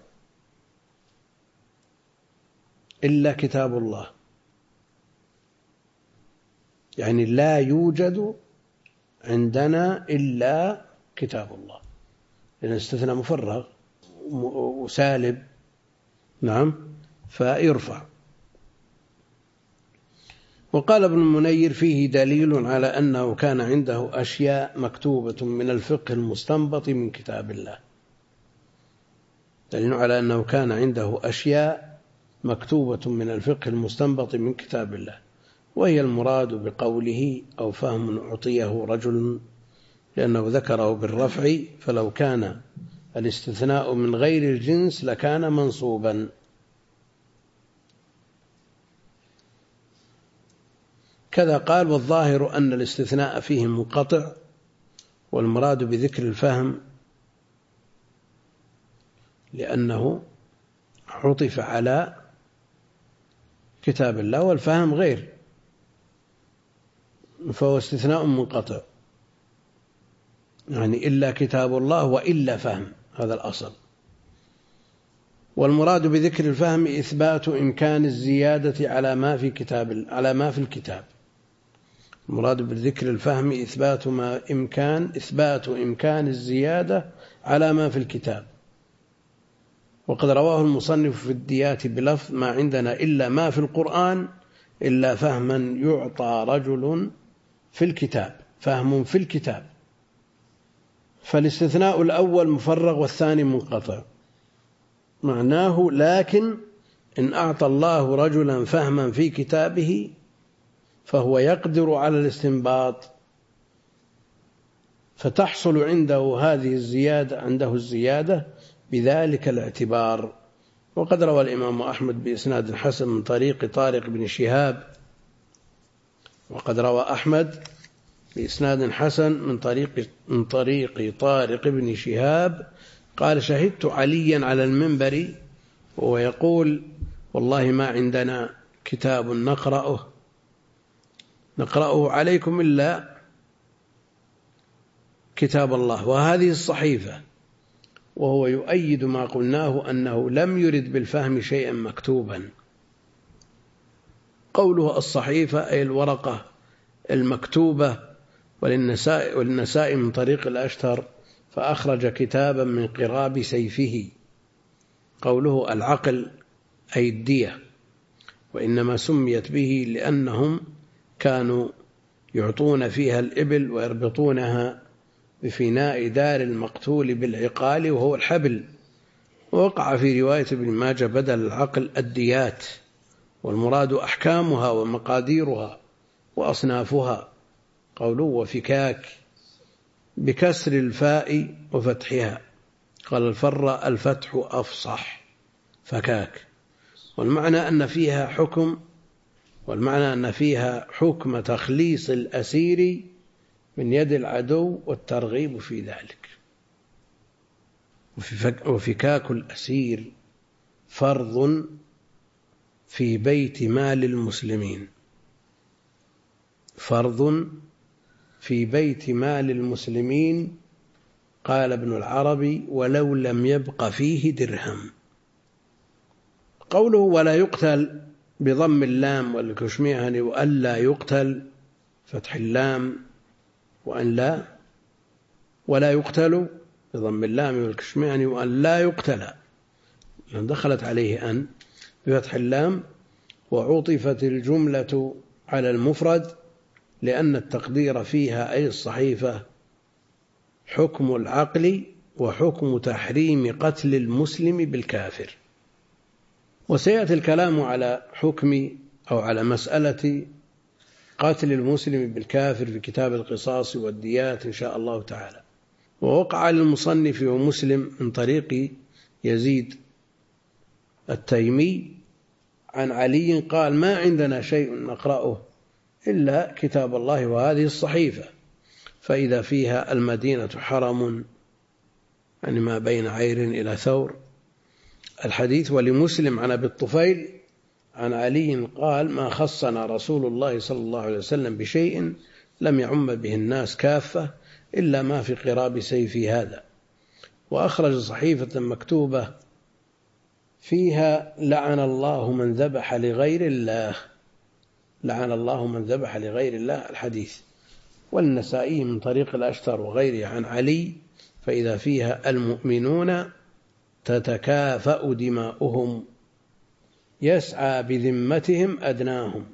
إلا كتاب الله يعني لا يوجد عندنا إلا كتاب الله، لأن استثناء مفرغ وسالب نعم فيرفع. وقال ابن المنير فيه دليل على أنه كان عنده أشياء مكتوبة من الفقه المستنبط من كتاب الله، دليل على أنه كان عنده أشياء مكتوبة من الفقه المستنبط من كتاب الله، وهي المراد بقوله أو فهم أعطيه رجل، لأنه ذكره بالرفع، فلو كان الاستثناء من غير الجنس لكان منصوبا. كذا قال والظاهر أن الاستثناء فيه منقطع، والمراد بذكر الفهم لأنه عطف على كتاب الله والفهم غير، فهو استثناء منقطع، يعني إلا كتاب الله وإلا فهم، هذا الأصل. والمراد بذكر الفهم إثبات إمكان الزيادة على ما في الكتاب. المراد بذكر الفهم إثبات إمكان الزيادة على ما في الكتاب. وقد رواه المصنف في الديات بلفظ ما عندنا إلا ما في القرآن إلا فهما يعطى رجل في الكتاب، فهم في الكتاب. فالاستثناء الأول مفرغ والثاني منقطع، معناه لكن إن أعطى الله رجلا فهما في كتابه فهو يقدر على الاستنباط، فتحصل عنده الزيادة بذلك الاعتبار. وقد روى الإمام أحمد بإسناد حسن من طريق طارق بن شهاب، وقد روى أحمد بإسناد حسن من طريق طارق بن شهاب قال شهدت عليا على المنبر وهو يقول والله ما عندنا كتاب نقرأه عليكم إلا كتاب الله وهذه الصحيفة، وهو يؤيد ما قلناه أنه لم يرد بالفهم شيئا مكتوبا. قوله الصحيفة أي الورقة المكتوبة. وللنساء من طريق الأشتر فأخرج كتابا من قراب سيفه. قوله العقل أي الدية، وإنما سميت به لأنهم كانوا يعطون فيها الإبل ويربطونها بفناء دار المقتول بالعقال وهو الحبل. ووقع في رواية ابن ماجه بدل العقل الديات، والمراد أحكامها ومقاديرها وأصنافها. قوله وفكاك بكسر الفاء وفتحها، قال الفر الفتح أفصح فكاك. والمعنى أن فيها حكم تخليص الأسير من يد العدو والترغيب في ذلك. وفكاك الأسير فرض في بيت مال المسلمين، فرض في بيت مال المسلمين. قال ابن العربي: ولو لم يبق فيه درهم. قوله ولا يقتل بضم اللام والكشميهني وأن لا يقتل فتح اللام وأن لا، ولا يقتل بضم اللام والكشميهني وأن لا يقتل، لأن دخلت عليه أن بفتح اللام، وعطفت الجملة على المفرد لأن التقدير فيها أي الصحيفة حكم العقل وحكم تحريم قتل المسلم بالكافر. وسيأتي الكلام على حكم أو على مسألة قتل المسلم بالكافر في كتاب القصاص والديات إن شاء الله تعالى. ووقع للمصنف ومسلم من طريق يزيد التيمي عن علي قال: ما عندنا شيء نقرأه إلا كتاب الله وهذه الصحيفة، فإذا فيها المدينة حرم، يعني ما بين عير إلى ثور. الحديث. ولمسلم عن أبي الطفيل عن علي قال: ما خصنا رسول الله صلى الله عليه وسلم بشيء لم يعم به الناس كافة إلا ما في قراب سيفي هذا. وأخرج صحيفة مكتوبة فيها: لعن الله من ذبح لغير الله، لعن الله من ذبح لغير الله، الحديث. والنسائي من طريق الأشتر وغيره عن علي: فإذا فيها المؤمنون تتكافأ دماؤهم يسعى بذمتهم أدناهم،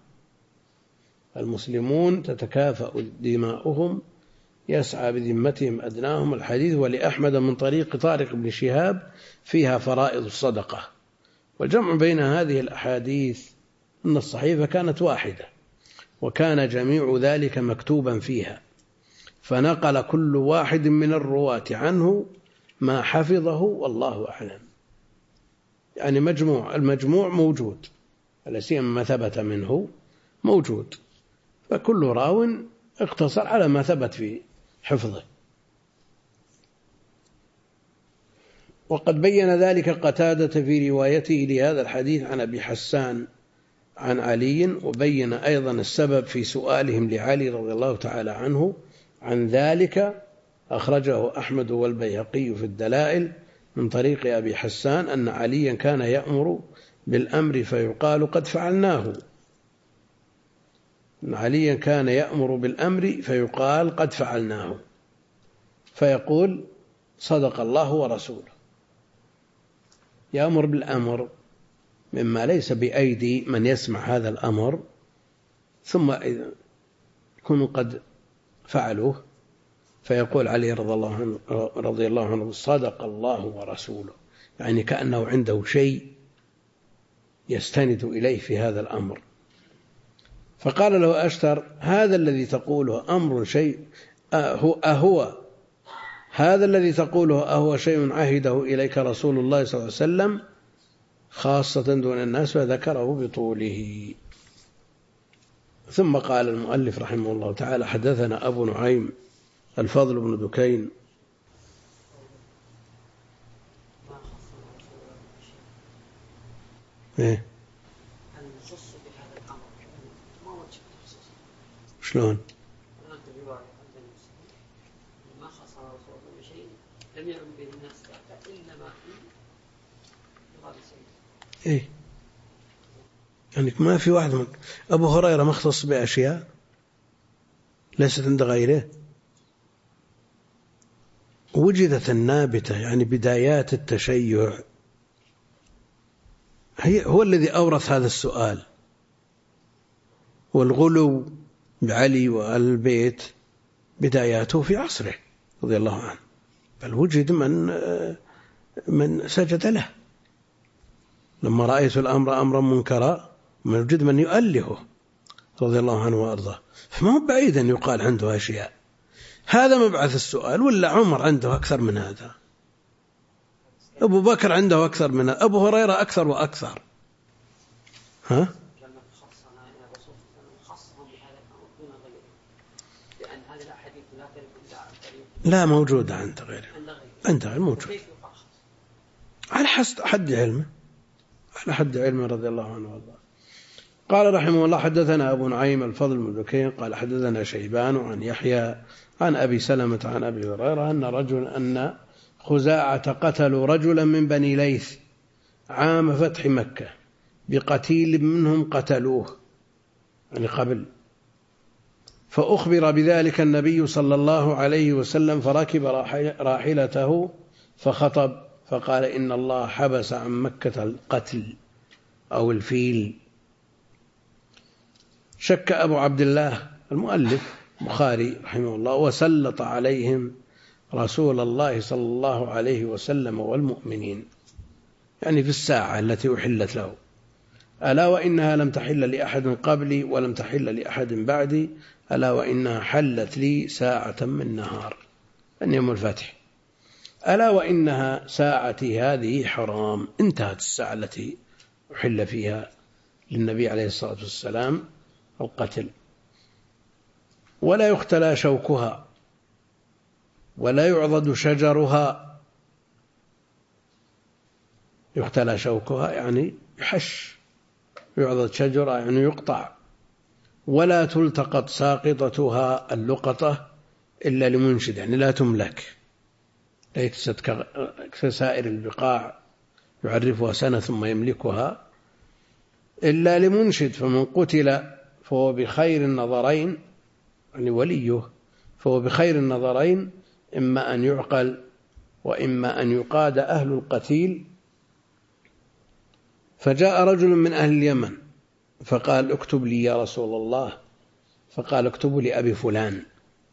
المسلمون تتكافأ دماؤهم يسعى بذمتهم أدناهم، الحديث. ولأحمد من طريق طارق بن شهاب: فيها فرائض الصدقة. والجمع بين هذه الأحاديث أن الصحيفة كانت واحدة، وكان جميع ذلك مكتوبا فيها، فنقل كل واحد من الرواة عنه ما حفظه والله أعلم. يعني المجموع موجود، لا سيما ما ثبت منه موجود، فكل راو اقتصر على ما ثبت في حفظه. وقد بين ذلك قتادة في روايته لهذا الحديث عن أبي حسان عن علي، وبين أيضا السبب في سؤالهم لعلي رضي الله تعالى عنه عن ذلك. أخرجه أحمد والبيهقي في الدلائل من طريق أبي حسان أن عليا كان يأمر بالأمر فيقال قد فعلناه، أن عليا كان يأمر بالأمر فيقال قد فعلناه، فيقول صدق الله ورسوله. يأمر بالأمر مما ليس بأيدي من يسمع هذا الأمر، ثم يكونوا قد فعلوه فيقول علي رضي الله عنه صدق الله ورسوله، يعني كأنه عنده شيء يستند إليه في هذا الأمر. فقال له أشتر: هذا الذي تقوله أمر شيء هذا الذي تقوله أهو شيء عهده إليك رسول الله صلى الله عليه وسلم خاصة دون الناس؟ فذكره بطوله. ثم قال المؤلف رحمه الله تعالى: حدثنا أبو نعيم الفضل بن دكين شلون؟ ما خص رسول الله بشيء لم يعم به الناس إلا ما في قراب سيفه. يعني ما في واحد من أبو هريرة مختص بأشياء ليست عند غيره. وجدت النابتة، يعني بدايات التشيع، هو الذي أورث هذا السؤال. والغلو بعلي وآل البيت بداياته في عصره رضي الله عنه، بل وجد من سجد له لما رأيت الأمر أمرا منكرا، وجد من يؤلهه رضي الله عنه وأرضاه. فما هو بعيد أن يقال عنده أشياء. هذا مبعث السؤال. ولا عمر عنده أكثر من هذا، أبو بكر عنده أكثر من هذا، أبو هريرة أكثر وأكثر. لا موجودة عند غيره، عند غير موجود على حد علمه، على حد علمه رضي الله عنه وارضاه. قال رحمه الله حدثنا أبو نعيم الفضل بن دكين قال حدثنا شيبان عن يحيى عن أبي سلمة عن أبي هريرة أن خزاعة قتلوا رجلا من بني ليث عام فتح مكة بقتيل منهم قتلوه يعني قبل، فأخبر بذلك النبي صلى الله عليه وسلم فركب راحلته فخطب فقال إن الله حبس عن مكة القتل أو الفيل. شك أبو عبد الله المؤلف البخاري رحمه الله وسلط عليهم رسول الله صلى الله عليه وسلم والمؤمنين، يعني في الساعة التي أحلت له، ألا وإنها لم تحل لأحد قبلي ولم تحل لأحد بعدي، ألا وإنها حلت لي ساعة من نهار، أن يوم الفتح، ألا وإنها ساعتي هذه حرام. انتهت الساعة التي أحل فيها للنبي عليه الصلاة والسلام القتل. ولا يختلى شوكها ولا يعضد شجرها. يختلى شوكها يعني يحش، يعضد شجرها يعني يقطع. ولا تلتقط ساقطتها اللقطة إلا لمنشد، يعني لا تملك، ليست كسائر البقاع يعرفها سنة ثم يملكها، إلا لمنشد. فمن قتل فهو بخير النظرين، يعني وليه فهو بخير النظرين، إما أن يعقل وإما أن يقاد أهل القتيل. فجاء رجل من أهل اليمن فقال اكتب لي يا رسول الله، فقال اكتبوا لأبي فلان.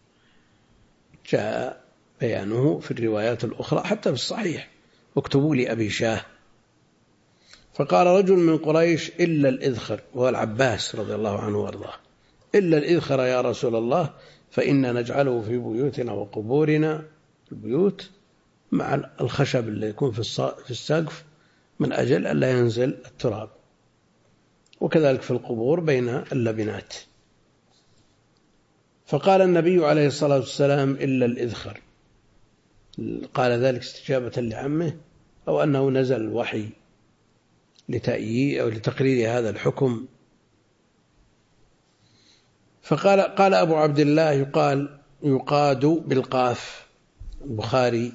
جاء بيانه في الروايات الأخرى حتى في الصحيح اكتبوا لأبي شاه. فقال رجل من قريش إلا الإذخر، وهو العباس رضي الله عنه وارضاه، إلا الإذخر يا رسول الله فإنا نجعله في بيوتنا وقبورنا، البيوت مع الخشب اللي يكون في السقف من أجل ألا ينزل التراب، وكذلك في القبور بين اللبنات. فقال النبي عليه الصلاة والسلام إلا الإذخر. قال ذلك استجابة لعمه أو أنه نزل الوحي لتأييد أو لتقرير هذا الحكم. قال أبو عبد الله يقاد بالقاف، البخاري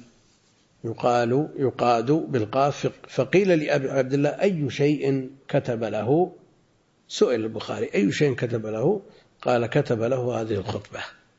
يقاد بالقاف. فقيل لأبي عبد الله أي شيء كتب له؟ سئل البخاري أي شيء كتب له؟ قال كتب له هذه الخطبة.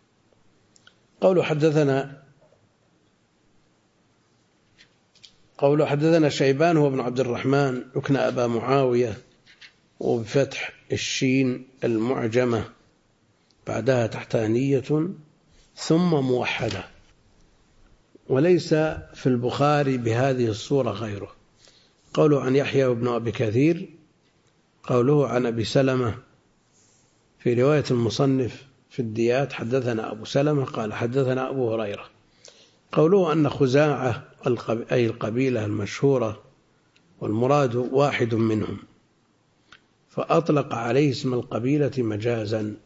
قوله حدثنا شيبان هو ابن عبد الرحمن يكنى أبا معاوية، وبفتح الشين المعجمة بعدها تحتانية ثم موحدة، وليس في البخاري بهذه الصورة غيره. قوله عن يحيى بن أبي كثير، قوله عن أبي سلمة في رواية المصنف في الديات حدثنا أبو سلمة قال حدثنا أبو هريرة. قوله أن خزاعة أي القبيلة المشهورة والمراد واحد منهم، فأطلق عليه اسم القبيلة مجازا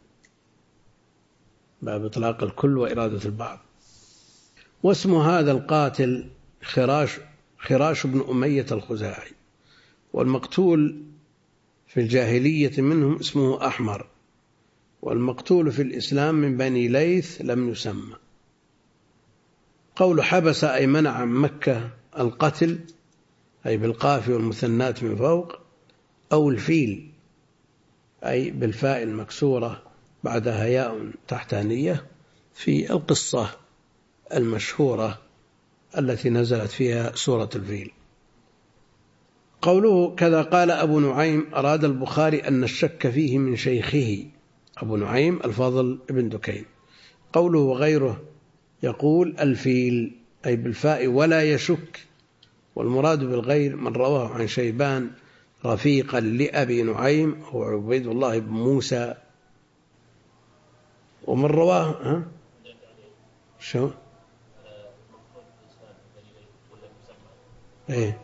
باب إطلاق الكل وإرادة البعض. واسم هذا القاتل خراش بن أمية الخزاعي، والمقتول في الجاهلية منهم اسمه أحمر، والمقتول في الإسلام من بني ليث لم يسمى. قول حبس أي منع عن مكة القتل أي بالقاف والمثنات من فوق، أو الفيل أي بالفاء المكسورة بعدها ياء تحتانية في القصة المشهورة التي نزلت فيها سورة الفيل. قوله كذا قال أبو نعيم أراد البخاري أن الشك فيه من شيخه أبو نعيم الفضل بن دكين. قوله وغيره يقول الفيل أي بالفاء ولا يشك، والمراد بالغير من رواه عن شيبان رفيقا لأبي نعيم هو عبيد الله بن موسى، ومن رواه شو ايه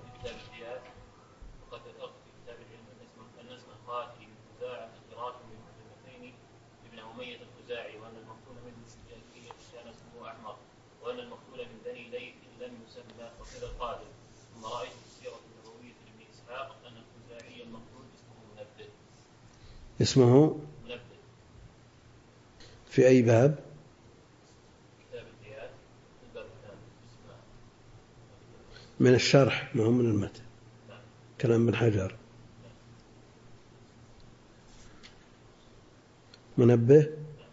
وأن المقتول من بني ليث لم يسمى وكذا القادم. ثم رأيت في السيرة النبوية لابن إسحاق أن الخزاعي المقتول اسمه منبه. اسمه منبه. في أي باب؟ كتاب الديات الباب الثاني. من الشرح، ما هو من المتن. كلام ابن حجر. منبه.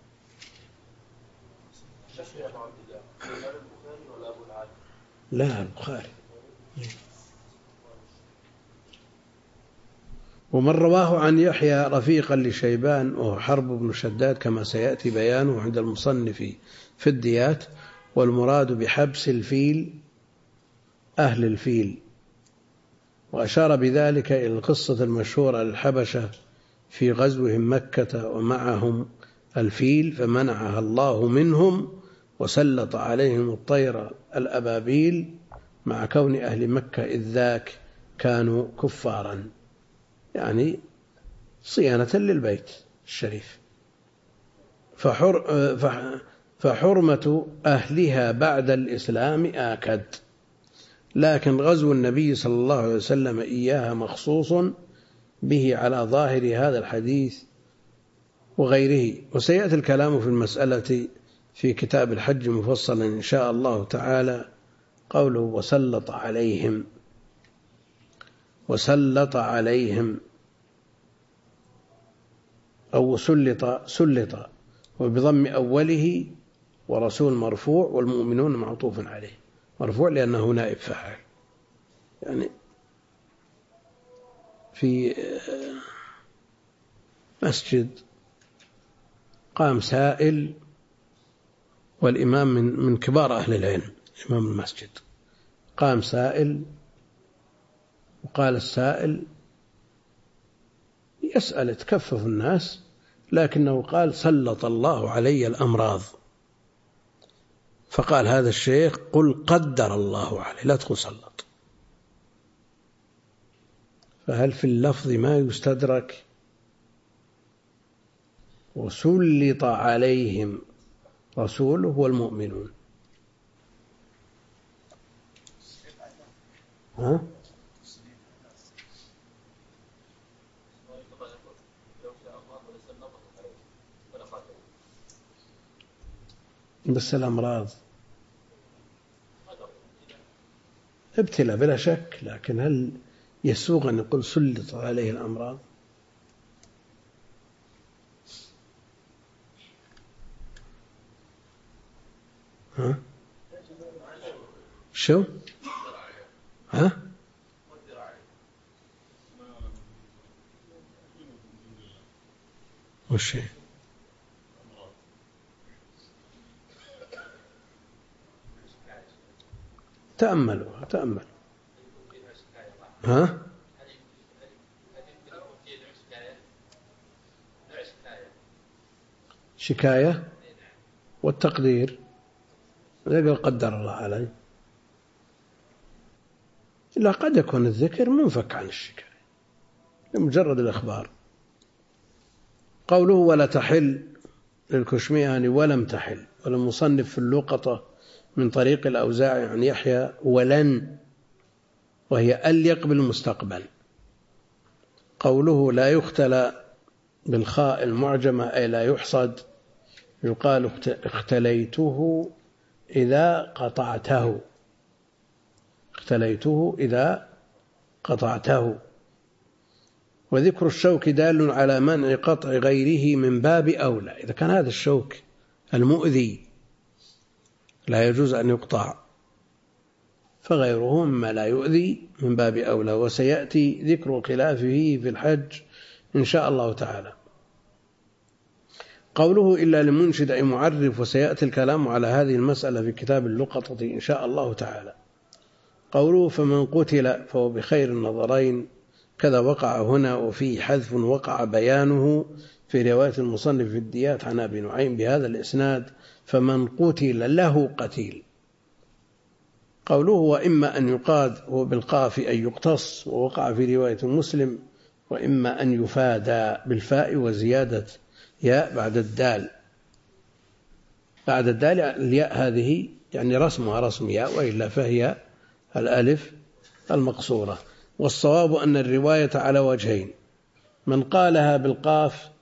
لا، البخاري. ومن رواه عن يحيى رفيقا لشيبان وهو حرب بن شداد كما سيأتي بيانه عند المصنف في الديات. والمراد بحبس الفيل أهل الفيل، وأشار بذلك إلى القصة المشهورة للحبشة في غزوهم مكة ومعهم الفيل فمنعها الله منهم وسلط عليهم الطير الأبابيل، مع كون أهل مكة إذ ذاك كانوا كفارا، يعني صيانة للبيت الشريف. فحرمة أهلها بعد الإسلام آكد، لكن غزو النبي صلى الله عليه وسلم إياها مخصوص به على ظاهر هذا الحديث وغيره. وسيأتي الكلام في المسألة في كتاب الحج مفصلا إن شاء الله تعالى. قوله وسلط عليهم، وسلط عليهم أو سلط وبضم أوله، ورسول مرفوع والمؤمنون معطوف عليه. مرفوع لأنه نائب فاعل. يعني في مسجد قام سائل، والإمام من كبار أهل العلم، إمام المسجد، قام سائل وقال السائل يسأل يتكفف الناس، لكنه قال سلط الله علي الأمراض. فقال هذا الشيخ قل قدر الله عليه، لا تقل سلط. فهل في اللفظ ما يستدرك؟ وسلط عليهم رسوله والمؤمنون. ها؟ بس الأمراض ابتلى بلا شك، لكن هل يسوغ أن يقول سلط عليه الأمراض؟ ها؟ شو؟ ها؟ وش هي؟ تأملوا. ها؟ شكاية والتقدير، يقول قدر الله علي. إلا قد يكون الذكر منفك عن الشكاية لمجرد الإخبار. قوله ولا تحل للكشميهاني ولم تحل، وللمصنف في اللقطة من طريق الأوزاعي عن يحيى ولن، وهي أليق بالمستقبل. قوله لا يختلى بالخاء المعجمة أي لا يحصد، يقال اختليته إذا قطعته، اختليته إذا قطعته. وذكر الشوك دال على منع قطع غيره من باب أولى. إذا كان هذا الشوك المؤذي لا يجوز أن يقطع، فغيره مما لا يؤذي من باب أولى. وسيأتي ذكر خلافه في الحج إن شاء الله تعالى. قوله إلا لمنشد أي معرف، وسيأتي الكلام على هذه المسألة في كتاب اللقطة إن شاء الله تعالى. قوله فمن قتل فهو بخير النظرين، كذا وقع هنا، وفيه حذف وقع بيانه في رواية المصنف في الديات عن أبي نعيم بهذا الإسناد فمن قتل له قتيل. قوله وإما أن يقاد هو بالقاف أن يقتص، ووقع في رواية مسلم وإما أن يفادى بالفاء وزيادة ياء بعد الدال. بعد الدال الياء هذه يعني رسمها رسم ياء، وإلا فهي الألف المقصورة. والصواب أن الرواية على وجهين، من قالها بالقاف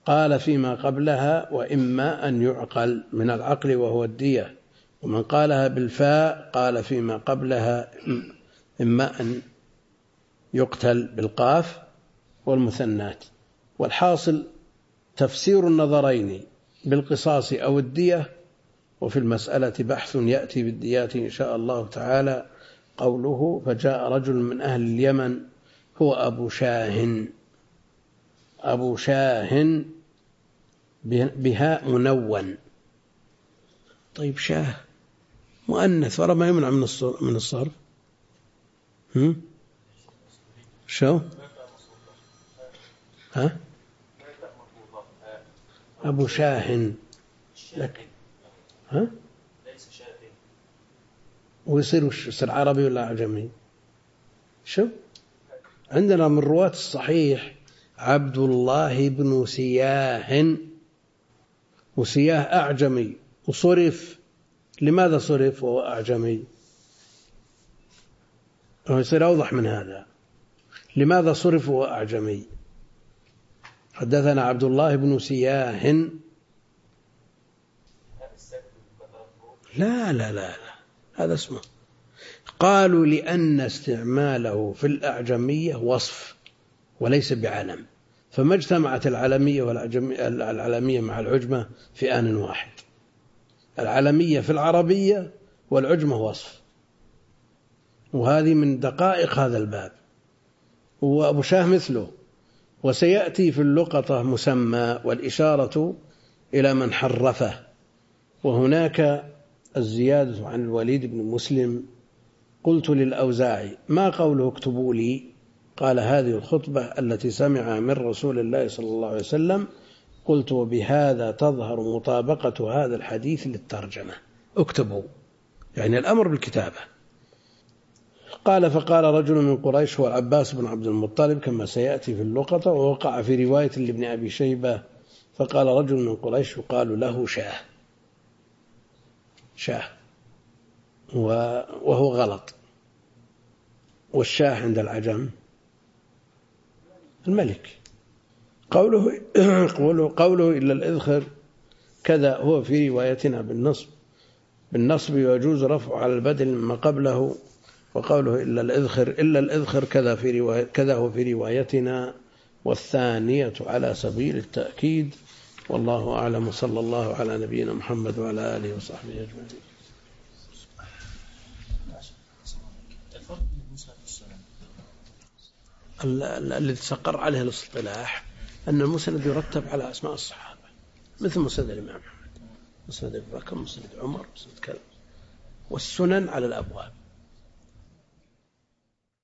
قال فيما قبلها وإما أن يعقل من العقل وهو الدية، ومن قالها بالفاء قال فيما قبلها إما أن يقتل بالقاف والمثنات. والحاصل تفسير النظرين بالقصاص أو الدية، وفي المسألة بحث يأتي بالديات إن شاء الله تعالى. قوله فجاء رجل من أهل اليمن هو أبو شاه بهاء منون. طيب شاه مؤنث ولا ما يمنع من الصرف؟ شو ها أبو شاه لك ها ويصير عربي ولا أعجمي؟ شو عندنا من رواة الصحيح عبد الله بن سياه، وسياه أعجمي وصرف. لماذا صرف وهو أعجمي؟ يصير أوضح من هذا. لماذا صرف وهو أعجمي؟ حدثنا عبد الله بن سياه. لا هذا اسمه. قالوا لأن استعماله في الأعجمية وصف وليس بعلم، فما اجتمعت العلمية والعلمية مع العجمة في آن واحد. العلمية في العربية والعجمة وصف، وهذه من دقائق هذا الباب. وأبو شاه مثله. وسيأتي في اللقطة مسمى والإشارة إلى من حرفه. وهناك الزيادة عن الوليد بن مسلم: قلت للأوزاعي ما قوله اكتبوا لي؟ قال هذه الخطبة التي سمعها من رسول الله صلى الله عليه وسلم. قلت وبهذا تظهر مطابقة هذا الحديث للترجمة. اكتبوا يعني الأمر بالكتابة. قال فقال رجل من قريش هو العباس بن عبد المطلب كما سيأتي في اللقطة، ووقع في رواية لابن أبي شيبة فقال رجل من قريش يقال له شاه وهو غلط. والشاه عند العجم الملك. قوله إلا الإذخر كذا هو في روايتنا بالنصب ويجوز رفع على البدل مما قبله. وقوله إلا الإذخر كذا هو في روايتنا، والثانية على سبيل التأكيد. والله أعلم، صلى الله على نبينا محمد وعلى آله وصحبه أجمعين. الذي استقر عليه الاصطلاح أن المسند يرتب على أسماء الصحابة، مثل مسند الإمام أحمد، مسند أبي بكر، مسند عمر، مسند كذا، والسنن على الأبواب.